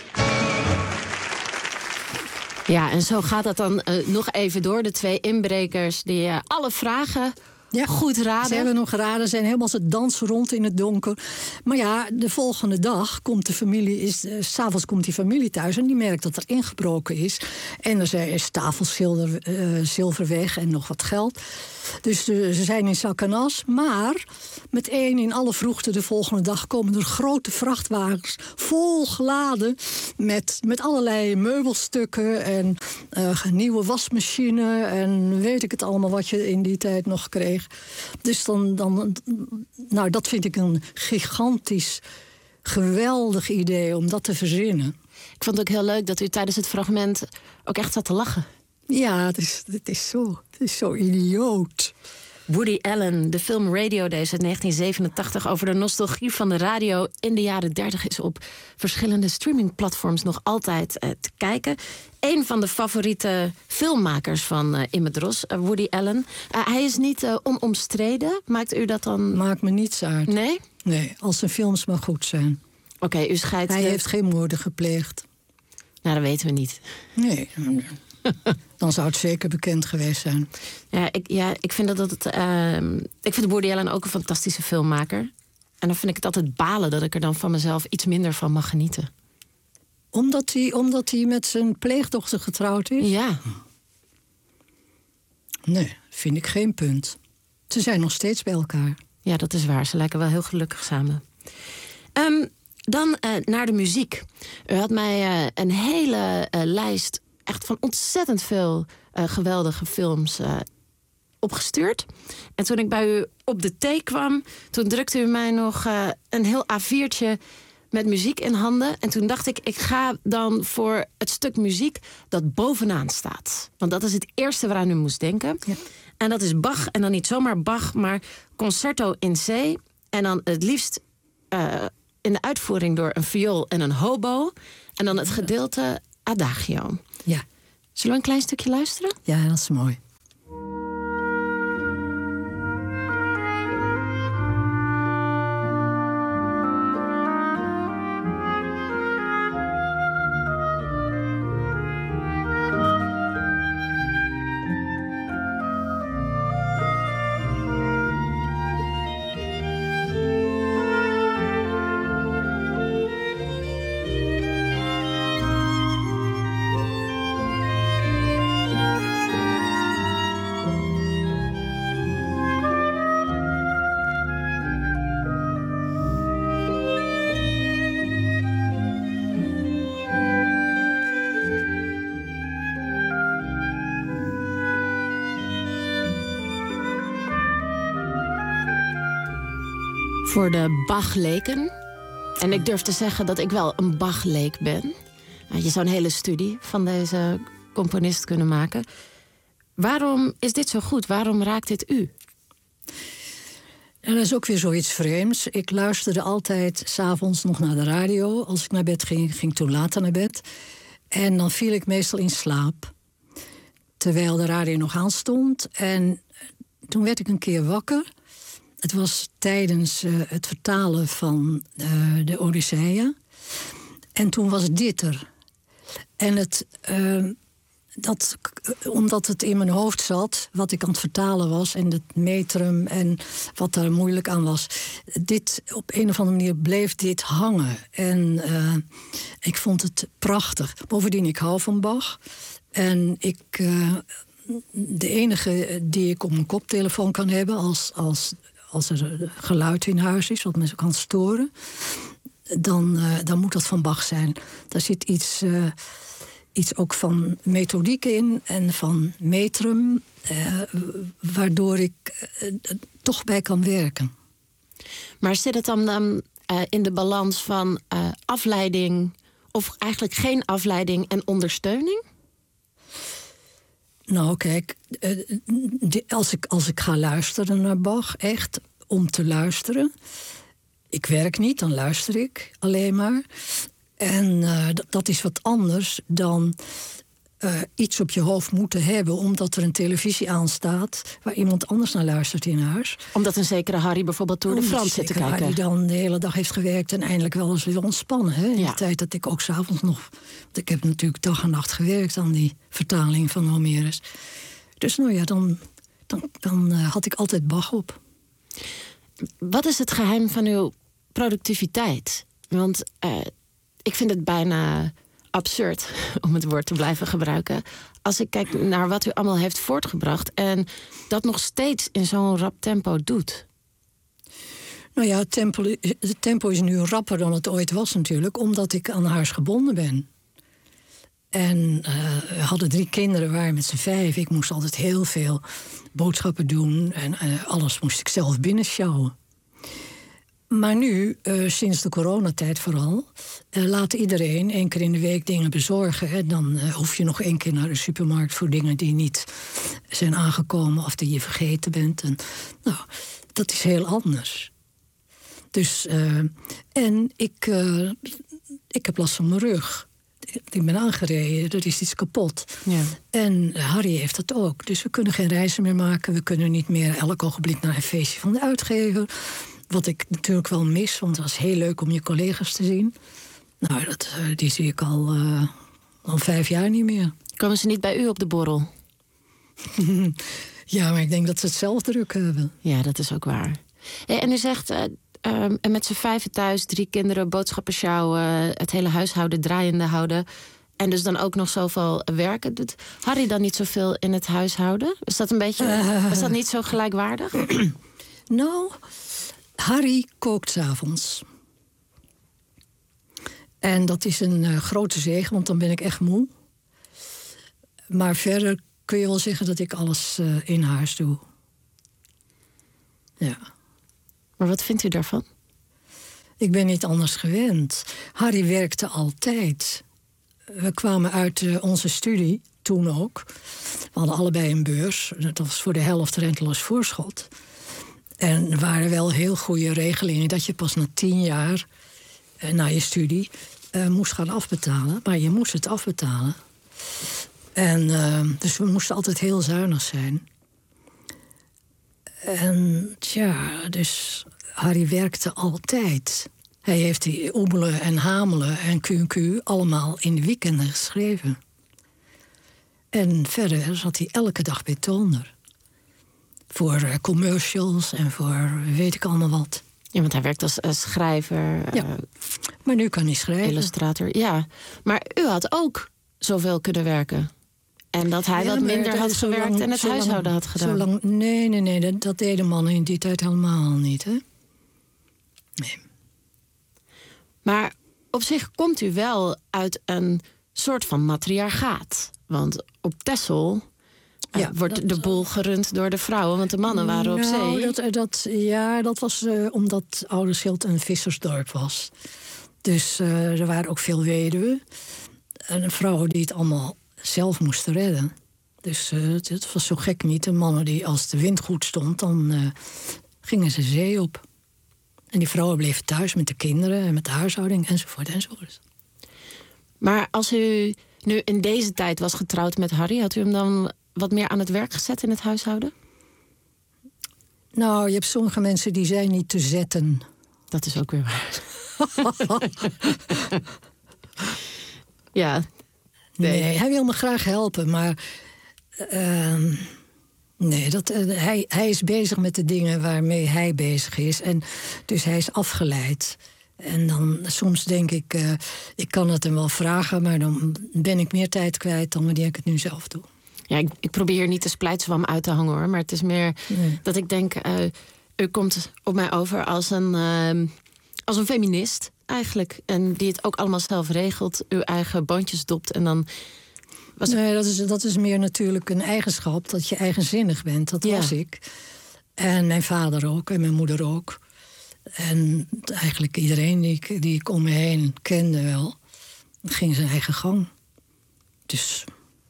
Ja, en zo gaat dat dan nog even door. De 2 inbrekers die alle vragen goed raden. Ze hebben nog geraden, zijn helemaal als het dansen rond in het donker. Maar ja, de volgende dag komt de familie, 's avonds komt die familie thuis en die merkt dat er ingebroken is. En er is tafelzilver weg en nog wat geld. Dus ze zijn in zak en as. Maar meteen in alle vroegte de volgende dag komen er grote vrachtwagens vol geladen met allerlei meubelstukken en nieuwe wasmachine en weet ik het allemaal wat je in die tijd nog kreeg. Dus nou, dat vind ik een gigantisch geweldig idee om dat te verzinnen. Ik vond het ook heel leuk dat u tijdens het fragment ook echt zat te lachen. Ja, het is zo idioot. Woody Allen, de film Radio Days uit 1987... over de nostalgie van de radio in de jaren 30... is op verschillende streamingplatforms nog altijd te kijken. Een van de favoriete filmmakers van Immerdros, Woody Allen. Hij is niet onomstreden. Maakt u dat dan... Maakt me niets uit. Nee? Nee, als zijn films maar goed zijn. Oké, u scheidt... Hij heeft geen moorden gepleegd. Nou, dat weten we niet. Nee, dan zou het zeker bekend geweest zijn. Ik vind ik vind Woody Allen ook een fantastische filmmaker. En dan vind ik het altijd balen dat ik er dan van mezelf iets minder van mag genieten. Omdat hij met zijn pleegdochter getrouwd is? Ja. Nee, vind ik geen punt. Ze zijn nog steeds bij elkaar. Ja, dat is waar. Ze lijken wel heel gelukkig samen. Dan naar de muziek. U had mij een hele lijst echt van ontzettend veel geweldige films opgestuurd. En toen ik bij u op de thee kwam, toen drukte u mij nog een heel A4'tje met muziek in handen. En toen dacht ik ga dan voor het stuk muziek dat bovenaan staat. Want dat is het eerste waaraan u moest denken. Ja. En dat is Bach. En dan niet zomaar Bach, maar Concerto in C. En dan het liefst in de uitvoering door een viool en een hobo. En dan het gedeelte Adagio. Ja. Zullen we een klein stukje luisteren? Ja, dat is mooi. Voor de Bachleken. En ik durf te zeggen dat ik wel een Bachleek ben. Je zou een hele studie van deze componist kunnen maken. Waarom is dit zo goed? Waarom raakt dit u? En dat is ook weer zoiets vreemds. Ik luisterde altijd 's avonds nog naar de radio. Als ik naar bed ging, ging ik toen later naar bed. En dan viel ik meestal in slaap. Terwijl de radio nog aan stond. En toen werd ik een keer wakker. Het was tijdens het vertalen van de Odyssea. En toen was dit er. En omdat het in mijn hoofd zat, wat ik aan het vertalen was, en het metrum en wat daar moeilijk aan was. Op een of andere manier bleef dit hangen. En ik vond het prachtig. Bovendien, ik hou van Bach. En de enige die ik op mijn koptelefoon kan hebben als er geluid in huis is, wat me kan storen, dan moet dat van Bach zijn. Daar zit iets ook van methodiek in en van metrum, waardoor ik toch bij kan werken. Maar zit het dan in de balans van afleiding, of eigenlijk geen afleiding en ondersteuning? Nou, kijk, als ik ga luisteren naar Bach, echt om te luisteren. Ik werk niet, dan luister ik alleen maar. En dat is wat anders dan iets op je hoofd moeten hebben, omdat er een televisie aanstaat waar iemand anders naar luistert in huis. Omdat een zekere Harry bijvoorbeeld Tour de France zit te kijken. Harry dan de hele dag heeft gewerkt en eindelijk wel eens wil ontspannen. Hè? In de tijd dat ik ook 's avonds nog... Want ik heb natuurlijk dag en nacht gewerkt aan die vertaling van Homerus. Dus nou ja, dan had ik altijd Bach op. Wat is het geheim van uw productiviteit? Want ik vind het bijna absurd, om het woord te blijven gebruiken, als ik kijk naar wat u allemaal heeft voortgebracht en dat nog steeds in zo'n rap tempo doet. Nou ja, het tempo is nu rapper dan het ooit was natuurlijk, omdat ik aan huis gebonden ben. En we hadden 3 kinderen, we waren met z'n 5. Ik moest altijd heel veel boodschappen doen en alles moest ik zelf binnensjouwen. Maar nu, sinds de coronatijd vooral, laat iedereen 1 keer in de week dingen bezorgen. En dan hoef je nog 1 keer naar de supermarkt voor dingen die niet zijn aangekomen of die je vergeten bent. En, nou, dat is heel anders. Dus, en ik heb last van mijn rug. Ik ben aangereden, er is iets kapot. Ja. En Harry heeft dat ook. Dus we kunnen geen reizen meer maken. We kunnen niet meer elk ogenblik naar een feestje van de uitgever. Wat ik natuurlijk wel mis, want het was heel leuk om je collega's te zien. Nou, die zie ik al 5 jaar niet meer. Komen ze niet bij u op de borrel? Ja, maar ik denk dat ze het zelf druk hebben. Ja, dat is ook waar. En u zegt, met z'n 5 thuis, 3 kinderen, boodschappen sjouwen, het hele huishouden draaiende houden. En dus dan ook nog zoveel werken. Doet Harry dan niet zoveel in het huishouden? Is dat een beetje, is dat niet zo gelijkwaardig? Nou, Harry kookt 's avonds. En dat is een grote zegen, want dan ben ik echt moe. Maar verder kun je wel zeggen dat ik alles in huis doe. Ja. Maar wat vindt u daarvan? Ik ben niet anders gewend. Harry werkte altijd. We kwamen uit onze studie, toen ook. We hadden allebei een beurs. Dat was voor de helft renteloos voorschot. En er waren wel heel goede regelingen dat je pas na 10 jaar na je studie moest gaan afbetalen. Maar je moest het afbetalen. En dus we moesten altijd heel zuinig zijn. En tja, dus Harry werkte altijd. Hij heeft die Oebelen en Hamelen en Q&Q allemaal in de weekenden geschreven. En verder zat hij elke dag bij Toonder. Voor commercials en voor weet ik allemaal wat. Ja, want hij werkt als schrijver. Ja, maar nu kan hij schrijven. Illustrator, ja. Maar u had ook zoveel kunnen werken. En dat hij wat minder had gewerkt en het huishouden had gedaan. Nee, dat deden mannen in die tijd helemaal niet, hè? Nee. Maar op zich komt u wel uit een soort van matriarchaat. Want op Texel wordt de boel gerund door de vrouwen, want de mannen waren op zee. Dat was omdat Oudeschip een vissersdorp was. Dus er waren ook veel weduwen. En vrouwen die het allemaal zelf moesten redden. Dus het was zo gek niet. De mannen die, als de wind goed stond, dan gingen ze zee op. En die vrouwen bleven thuis met de kinderen en met de huishouding enzovoort enzovoort. Maar als u nu in deze tijd was getrouwd met Harry, had u hem dan wat meer aan het werk gezet in het huishouden? Nou, je hebt sommige mensen die zijn niet te zetten. Dat is ook weer waar. Ja. Nee, hij wil me graag helpen, maar nee, hij is bezig met de dingen waarmee hij bezig is. En dus hij is afgeleid. En dan soms denk ik, ik kan het hem wel vragen, maar dan ben ik meer tijd kwijt dan wanneer ik het nu zelf doe. Ja, ik probeer niet de splijtswam uit te hangen, hoor. Maar het is meer dat ik denk, u komt op mij over als een feminist eigenlijk. En die het ook allemaal zelf regelt, uw eigen bandjes dopt en dan... Nee, dat is meer natuurlijk een eigenschap, dat je eigenzinnig bent. Dat was ik. En mijn vader ook, en mijn moeder ook. En eigenlijk iedereen die ik om me heen kende wel, ging zijn eigen gang. Dus...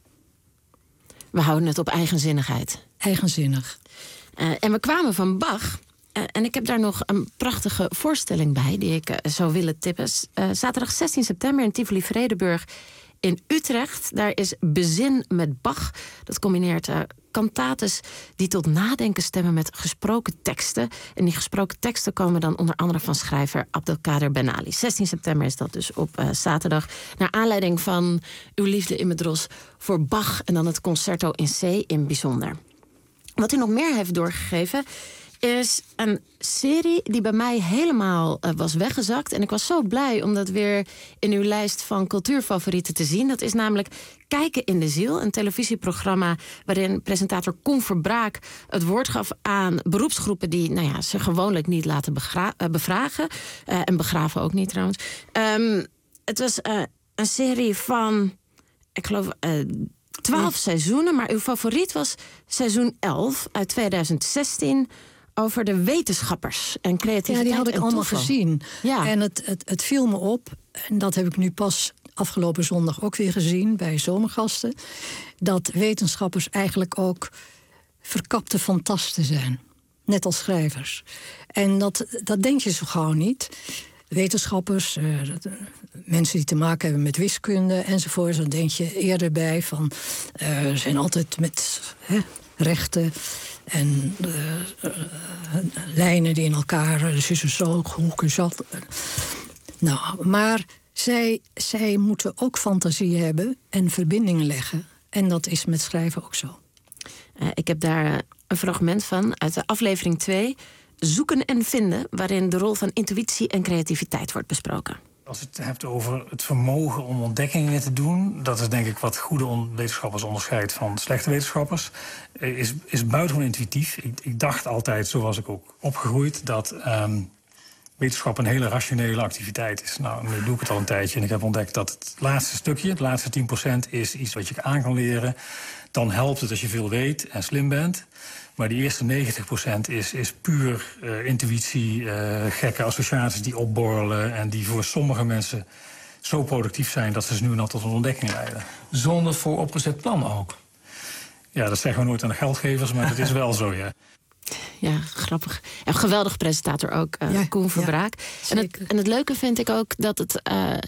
We houden het op eigenzinnigheid. Eigenzinnig. En we kwamen van Bach. En ik heb daar nog een prachtige voorstelling bij die ik zou willen tippen. Zaterdag 16 september in Tivoli Vredenburg in Utrecht. Daar is Bezin met Bach. Dat combineert cantates die tot nadenken stemmen met gesproken teksten. En die gesproken teksten komen dan onder andere van schrijver Abdelkader Ben Ali. 16 september is dat dus op zaterdag. Naar aanleiding van uw liefde in Medros voor Bach en dan het Concerto in C in bijzonder. Wat u nog meer heeft doorgegeven is een serie die bij mij helemaal was weggezakt. En ik was zo blij om dat weer in uw lijst van cultuurfavorieten te zien. Dat is namelijk Kijken in de Ziel, een televisieprogramma waarin presentator Koen Verbraak het woord gaf aan beroepsgroepen die zich gewoonlijk niet laten bevragen. En begraven ook niet trouwens. Het was een serie van, ik geloof, 12 seizoenen. Maar uw favoriet was seizoen 11 uit 2016... over de wetenschappers en creativiteit. Ja, die had ik allemaal toeval gezien. Ja. En het viel me op, en dat heb ik nu pas afgelopen zondag ook weer gezien bij Zomergasten, dat wetenschappers eigenlijk ook verkapte fantasten zijn. Net als schrijvers. En dat denk je zo gauw niet. Wetenschappers, mensen die te maken hebben met wiskunde enzovoort, dan denk je eerder bij van zijn altijd met rechten en lijnen die in elkaar, dus is er zo, hoeken zat. Nou, maar zij moeten ook fantasie hebben en verbindingen leggen. En dat is met schrijven ook zo. Ik heb daar een fragment van uit de aflevering 2... Zoeken en vinden, waarin de rol van intuïtie en creativiteit wordt besproken. Als je het hebt over het vermogen om ontdekkingen te doen, dat is denk ik wat goede wetenschappers onderscheidt van slechte wetenschappers, is buitengewoon intuïtief. Ik dacht altijd, zo was ik ook opgegroeid, dat wetenschap een hele rationele activiteit is. Nou, nu doe ik het al een tijdje en ik heb ontdekt dat het laatste stukje, het laatste 10%, is iets wat je aan kan leren. Dan helpt het als je veel weet en slim bent. Maar die eerste 90% is puur intuïtie, gekke associaties die opborrelen en die voor sommige mensen zo productief zijn dat ze nu en dan tot een ontdekking leiden. Zonder vooropgezet plan ook? Ja, dat zeggen we nooit aan de geldgevers, maar dat is wel zo, ja. Ja, grappig. En een geweldige presentator ook, Koen Verbraak. Ja, en het leuke vind ik ook dat het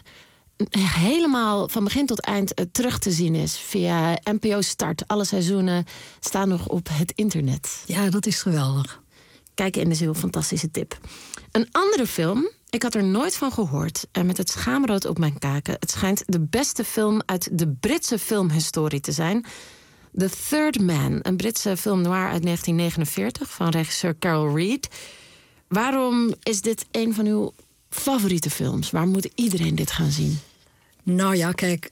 helemaal van begin tot eind terug te zien is via NPO Start. Alle seizoenen staan nog op het internet. Ja, dat is geweldig. Kijken in de Ziel, fantastische tip. Een andere film, ik had er nooit van gehoord. En met het schaamrood op mijn kaken. Het schijnt de beste film uit de Britse filmhistorie te zijn. The Third Man, een Britse film noir uit 1949 van regisseur Carol Reed. Waarom is dit een van uw favoriete films? Waar moet iedereen dit gaan zien? Nou ja, kijk,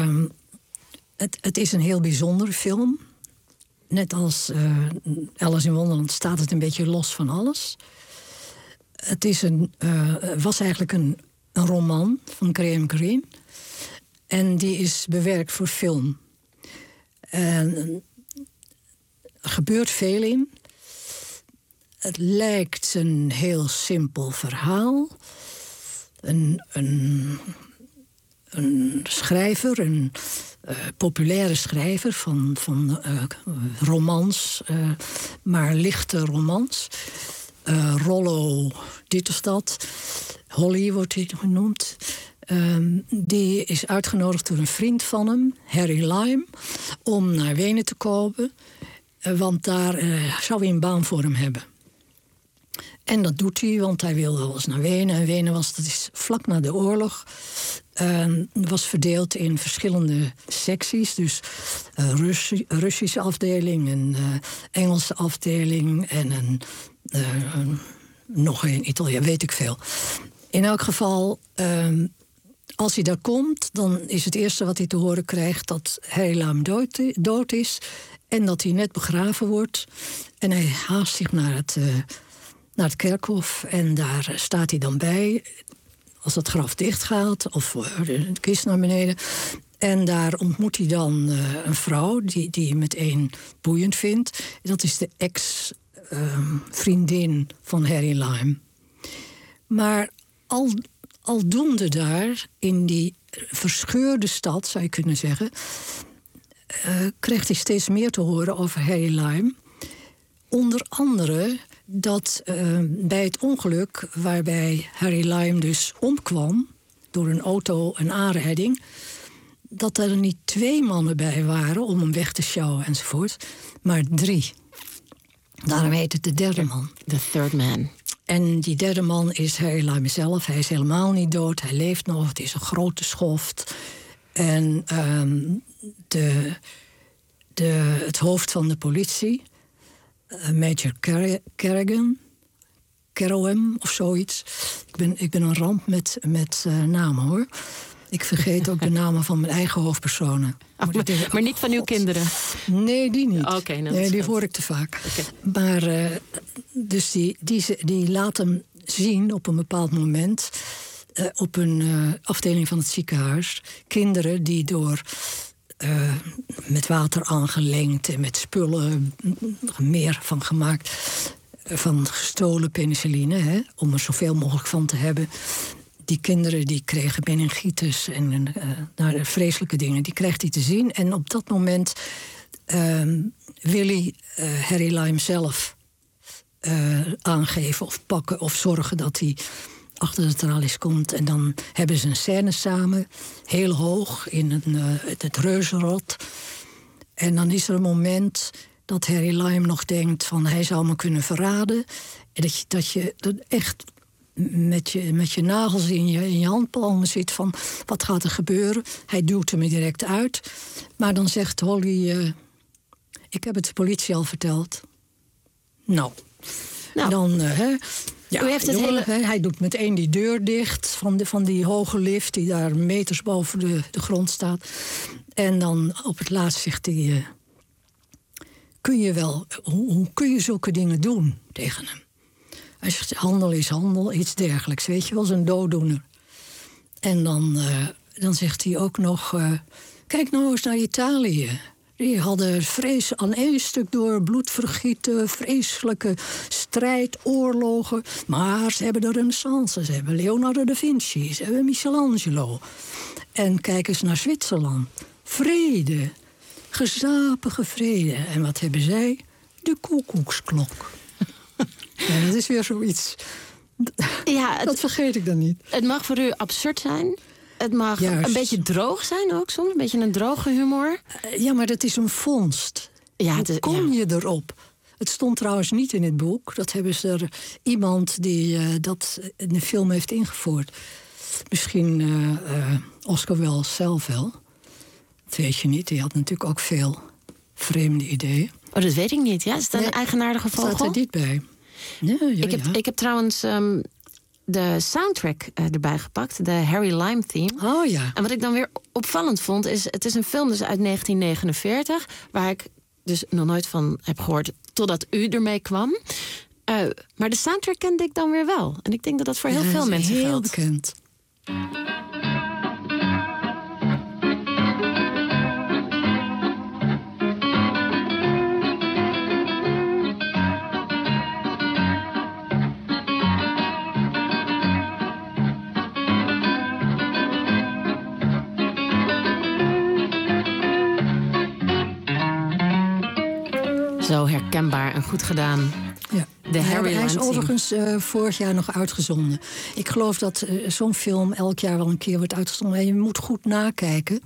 het is een heel bijzondere film. Net als Alice in Wonderland staat het een beetje los van alles. Het is was eigenlijk een roman van Graham Greene. En die is bewerkt voor film. En Er gebeurt veel in. Het lijkt een heel simpel verhaal. Een schrijver, een populaire schrijver van romans, maar lichte romans. Rollo, dit of dat. Holly wordt hij genoemd. Die is uitgenodigd door een vriend van hem, Harry Lime, om naar Wenen te komen. Want daar zou hij een baan voor hem hebben. En dat doet hij, want hij wilde wel eens naar Wenen. En Wenen dat is vlak na de oorlog. Was verdeeld in verschillende secties. Dus Russische afdeling, een Engelse afdeling en nog een Italiaan, weet ik veel. In elk geval, als hij daar komt, dan is het eerste wat hij te horen krijgt dat Harry Lime dood is en dat hij net begraven wordt. En hij haast zich naar het kerkhof en daar staat hij dan bij als het graf dicht gaat of de kist naar beneden. En daar ontmoet hij dan een vrouw die hij meteen boeiend vindt. Dat is de ex-vriendin van Harry Lime. Maar aldoende daar, in die verscheurde stad, zou je kunnen zeggen, kreeg hij steeds meer te horen over Harry Lime. Onder andere dat bij het ongeluk waarbij Harry Lime dus omkwam door een aanrijding, dat er niet 2 mannen bij waren om hem weg te sjouwen enzovoort, maar 3. Daarom heet het de derde man. The third man. En die derde man is Harry Lime zelf. Hij is helemaal niet dood, hij leeft nog, het is een grote schoft. En het hoofd van de politie, Major Kerrigan of zoiets. Ik ben een ramp met namen, hoor. Ik vergeet ook de namen van mijn eigen hoofdpersonen. Maar niet van uw kinderen? Nee, die niet. Okay, nee, die hoor ik te vaak. Okay. Maar dus die laat hem zien op een bepaald moment op een afdeling van het ziekenhuis kinderen die door met water aangelengd en met spullen meer van gemaakt, van gestolen penicilline, hè, om er zoveel mogelijk van te hebben. Die kinderen die kregen meningitis en vreselijke dingen. Die krijgt hij te zien. En op dat moment wil hij Harry Lime zelf aangeven of pakken of zorgen dat hij achter de tralies komt. En dan hebben ze een scène samen, heel hoog, in het reuzenrad. En dan is er een moment dat Harry Lime nog denkt van hij zou me kunnen verraden. En dat je echt met je nagels in je handpalmen zit van wat gaat er gebeuren. Hij duwt hem direct uit. Maar dan zegt Holly, ik heb het de politie al verteld. Nou. Dan, ja, u heeft het hij doet meteen die deur dicht van die hoge lift die daar meters boven de grond staat. En dan op het laatst zegt hij, hoe kun je zulke dingen doen tegen hem? Hij zegt, handel is handel, iets dergelijks, weet je wel, een dooddoener. En dan zegt hij ook nog, kijk nou eens naar Italië. Die hadden aan één stuk door bloedvergieten, vreselijke strijd, oorlogen. Maar ze hebben de Renaissance, ze hebben Leonardo da Vinci, ze hebben Michelangelo. En kijk eens naar Zwitserland. Vrede, gezapige vrede. En wat hebben zij? De koekoeksklok. Ja, dat is weer zoiets. Ja, dat vergeet ik dan niet. Het mag voor u absurd zijn. Het mag een beetje droog zijn ook soms. Een beetje een droge humor. Ja, maar dat is een vondst. Ja, hoe kom je erop? Het stond trouwens niet in het boek. Dat hebben ze er iemand die dat in de film heeft ingevoerd. Misschien Oscar Wilde zelf wel. Dat weet je niet. Die had natuurlijk ook veel vreemde ideeën. Oh, dat weet ik niet. Ja, is het een eigenaardige vogel? Staat er niet bij. Ja, ik heb trouwens de soundtrack erbij gepakt. De Harry Lime theme. Oh ja. En wat ik dan weer opvallend vond is, het is een film dus uit 1949... waar ik dus nog nooit van heb gehoord totdat u ermee kwam. Maar de soundtrack kende ik dan weer wel. En ik denk dat dat voor heel veel mensen geldt. Heel bekend. Zo herkenbaar en goed gedaan. Ja. Hij is overigens vorig jaar nog uitgezonden. Ik geloof dat zo'n film elk jaar wel een keer wordt uitgezonden. En je moet goed nakijken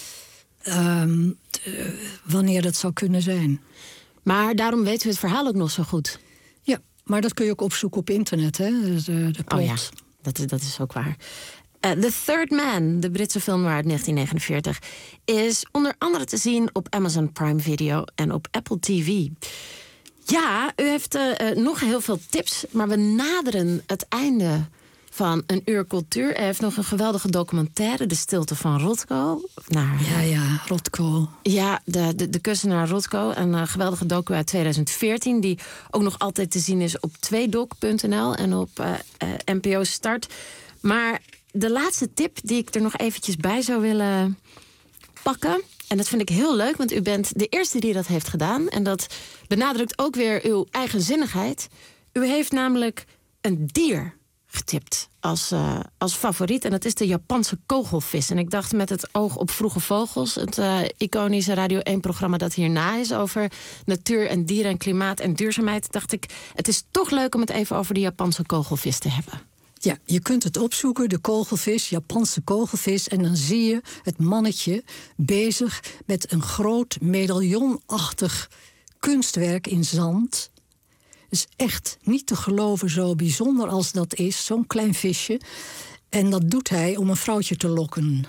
wanneer dat zou kunnen zijn. Maar daarom weten we het verhaal ook nog zo goed. Ja, maar dat kun je ook opzoeken op internet, hè? De plot. Oh ja, dat is ook waar. The Third Man, de Britse film uit 1949... is onder andere te zien op Amazon Prime Video en op Apple TV. Ja, u heeft nog heel veel tips, maar we naderen het einde van een uur cultuur. Hij heeft nog een geweldige documentaire, De Stilte van Rothko. Ja, Rothko. Ja, de kunstenaar Rothko. Een geweldige docu uit 2014... die ook nog altijd te zien is op 2doc.nl en op NPO Start. Maar de laatste tip die ik er nog eventjes bij zou willen pakken... en dat vind ik heel leuk, want u bent de eerste die dat heeft gedaan... en dat benadrukt ook weer uw eigenzinnigheid. U heeft namelijk een dier getipt als favoriet. En dat is de Japanse kogelvis. En ik dacht met het oog op Vroege Vogels... het iconische Radio 1-programma dat hierna is... over natuur en dieren en klimaat en duurzaamheid... dacht ik, het is toch leuk om het even over de Japanse kogelvis te hebben. Ja, je kunt het opzoeken, de kogelvis, Japanse kogelvis... en dan zie je het mannetje bezig met een groot medaillonachtig kunstwerk in zand. Het is echt niet te geloven, zo bijzonder als dat is, zo'n klein visje. En dat doet hij om een vrouwtje te lokken.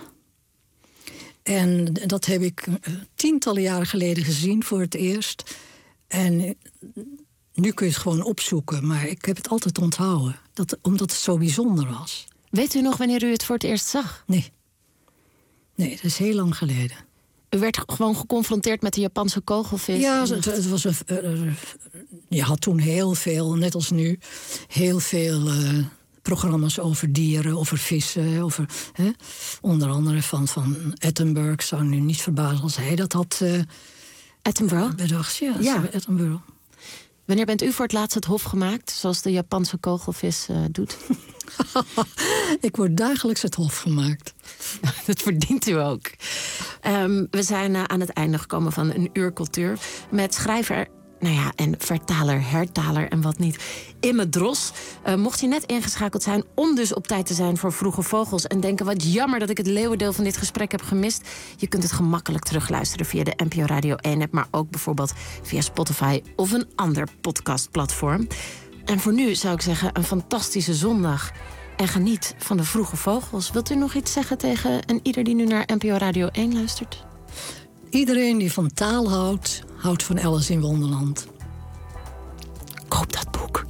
En dat heb ik tientallen jaren geleden gezien voor het eerst. En nu kun je het gewoon opzoeken, maar ik heb het altijd onthouden. Omdat het zo bijzonder was. Weet u nog wanneer u het voor het eerst zag? Nee, dat is heel lang geleden. U werd gewoon geconfronteerd met de Japanse kogelvis? Ja, het was je had toen heel veel, net als nu, heel veel programma's over dieren, over vissen. Onder andere van Attenborough. Zou nu niet verbazen als hij dat had Attenborough? bedacht. Ja. Attenborough. Wanneer bent u voor het laatst het hof gemaakt, zoals de Japanse kogelvis doet? Ik word dagelijks het hof gemaakt. Dat verdient u ook. We zijn aan het einde gekomen van een uur cultuur met schrijver en vertaler, hertaler en wat niet. Imme Dros. Mocht je net ingeschakeld zijn om dus op tijd te zijn voor Vroege Vogels... en denken, wat jammer dat ik het leeuwendeel van dit gesprek heb gemist... je kunt het gemakkelijk terugluisteren via de NPO Radio 1-app... maar ook bijvoorbeeld via Spotify of een ander podcastplatform. En voor nu zou ik zeggen, een fantastische zondag. En geniet van de Vroege Vogels. Wilt u nog iets zeggen tegen een ieder die nu naar NPO Radio 1 luistert? Iedereen die van taal houdt, houdt van Alice in Wonderland. Koop dat boek.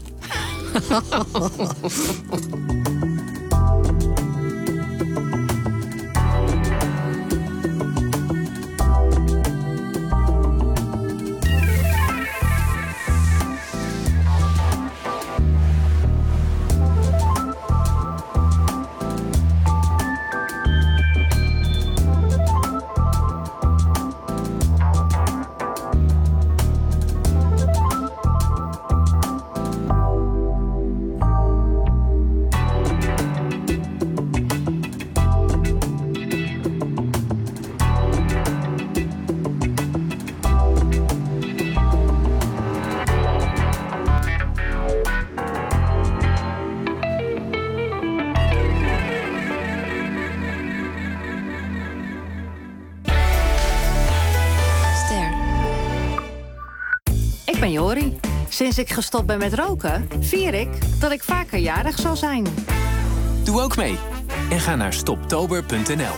Ik ben Jori. Sinds ik gestopt ben met roken, vier ik dat ik vaker jarig zal zijn. Doe ook mee en ga naar stoptober.nl.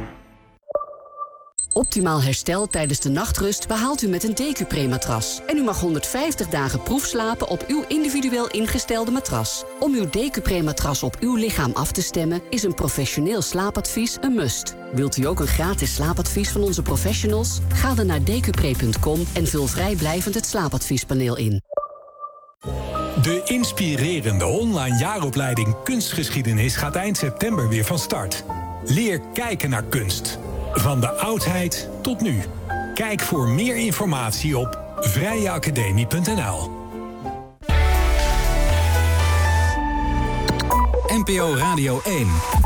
Optimaal herstel tijdens de nachtrust behaalt u met een Decupre-matras. En u mag 150 dagen proefslapen op uw individueel ingestelde matras. Om uw Decupre-matras op uw lichaam af te stemmen... is een professioneel slaapadvies een must. Wilt u ook een gratis slaapadvies van onze professionals? Ga dan naar decupre.com en vul vrijblijvend het slaapadviespaneel in. De inspirerende online jaaropleiding Kunstgeschiedenis gaat eind september weer van start. Leer kijken naar kunst. Van de oudheid tot nu. Kijk voor meer informatie op vrijeacademie.nl. NPO Radio 1.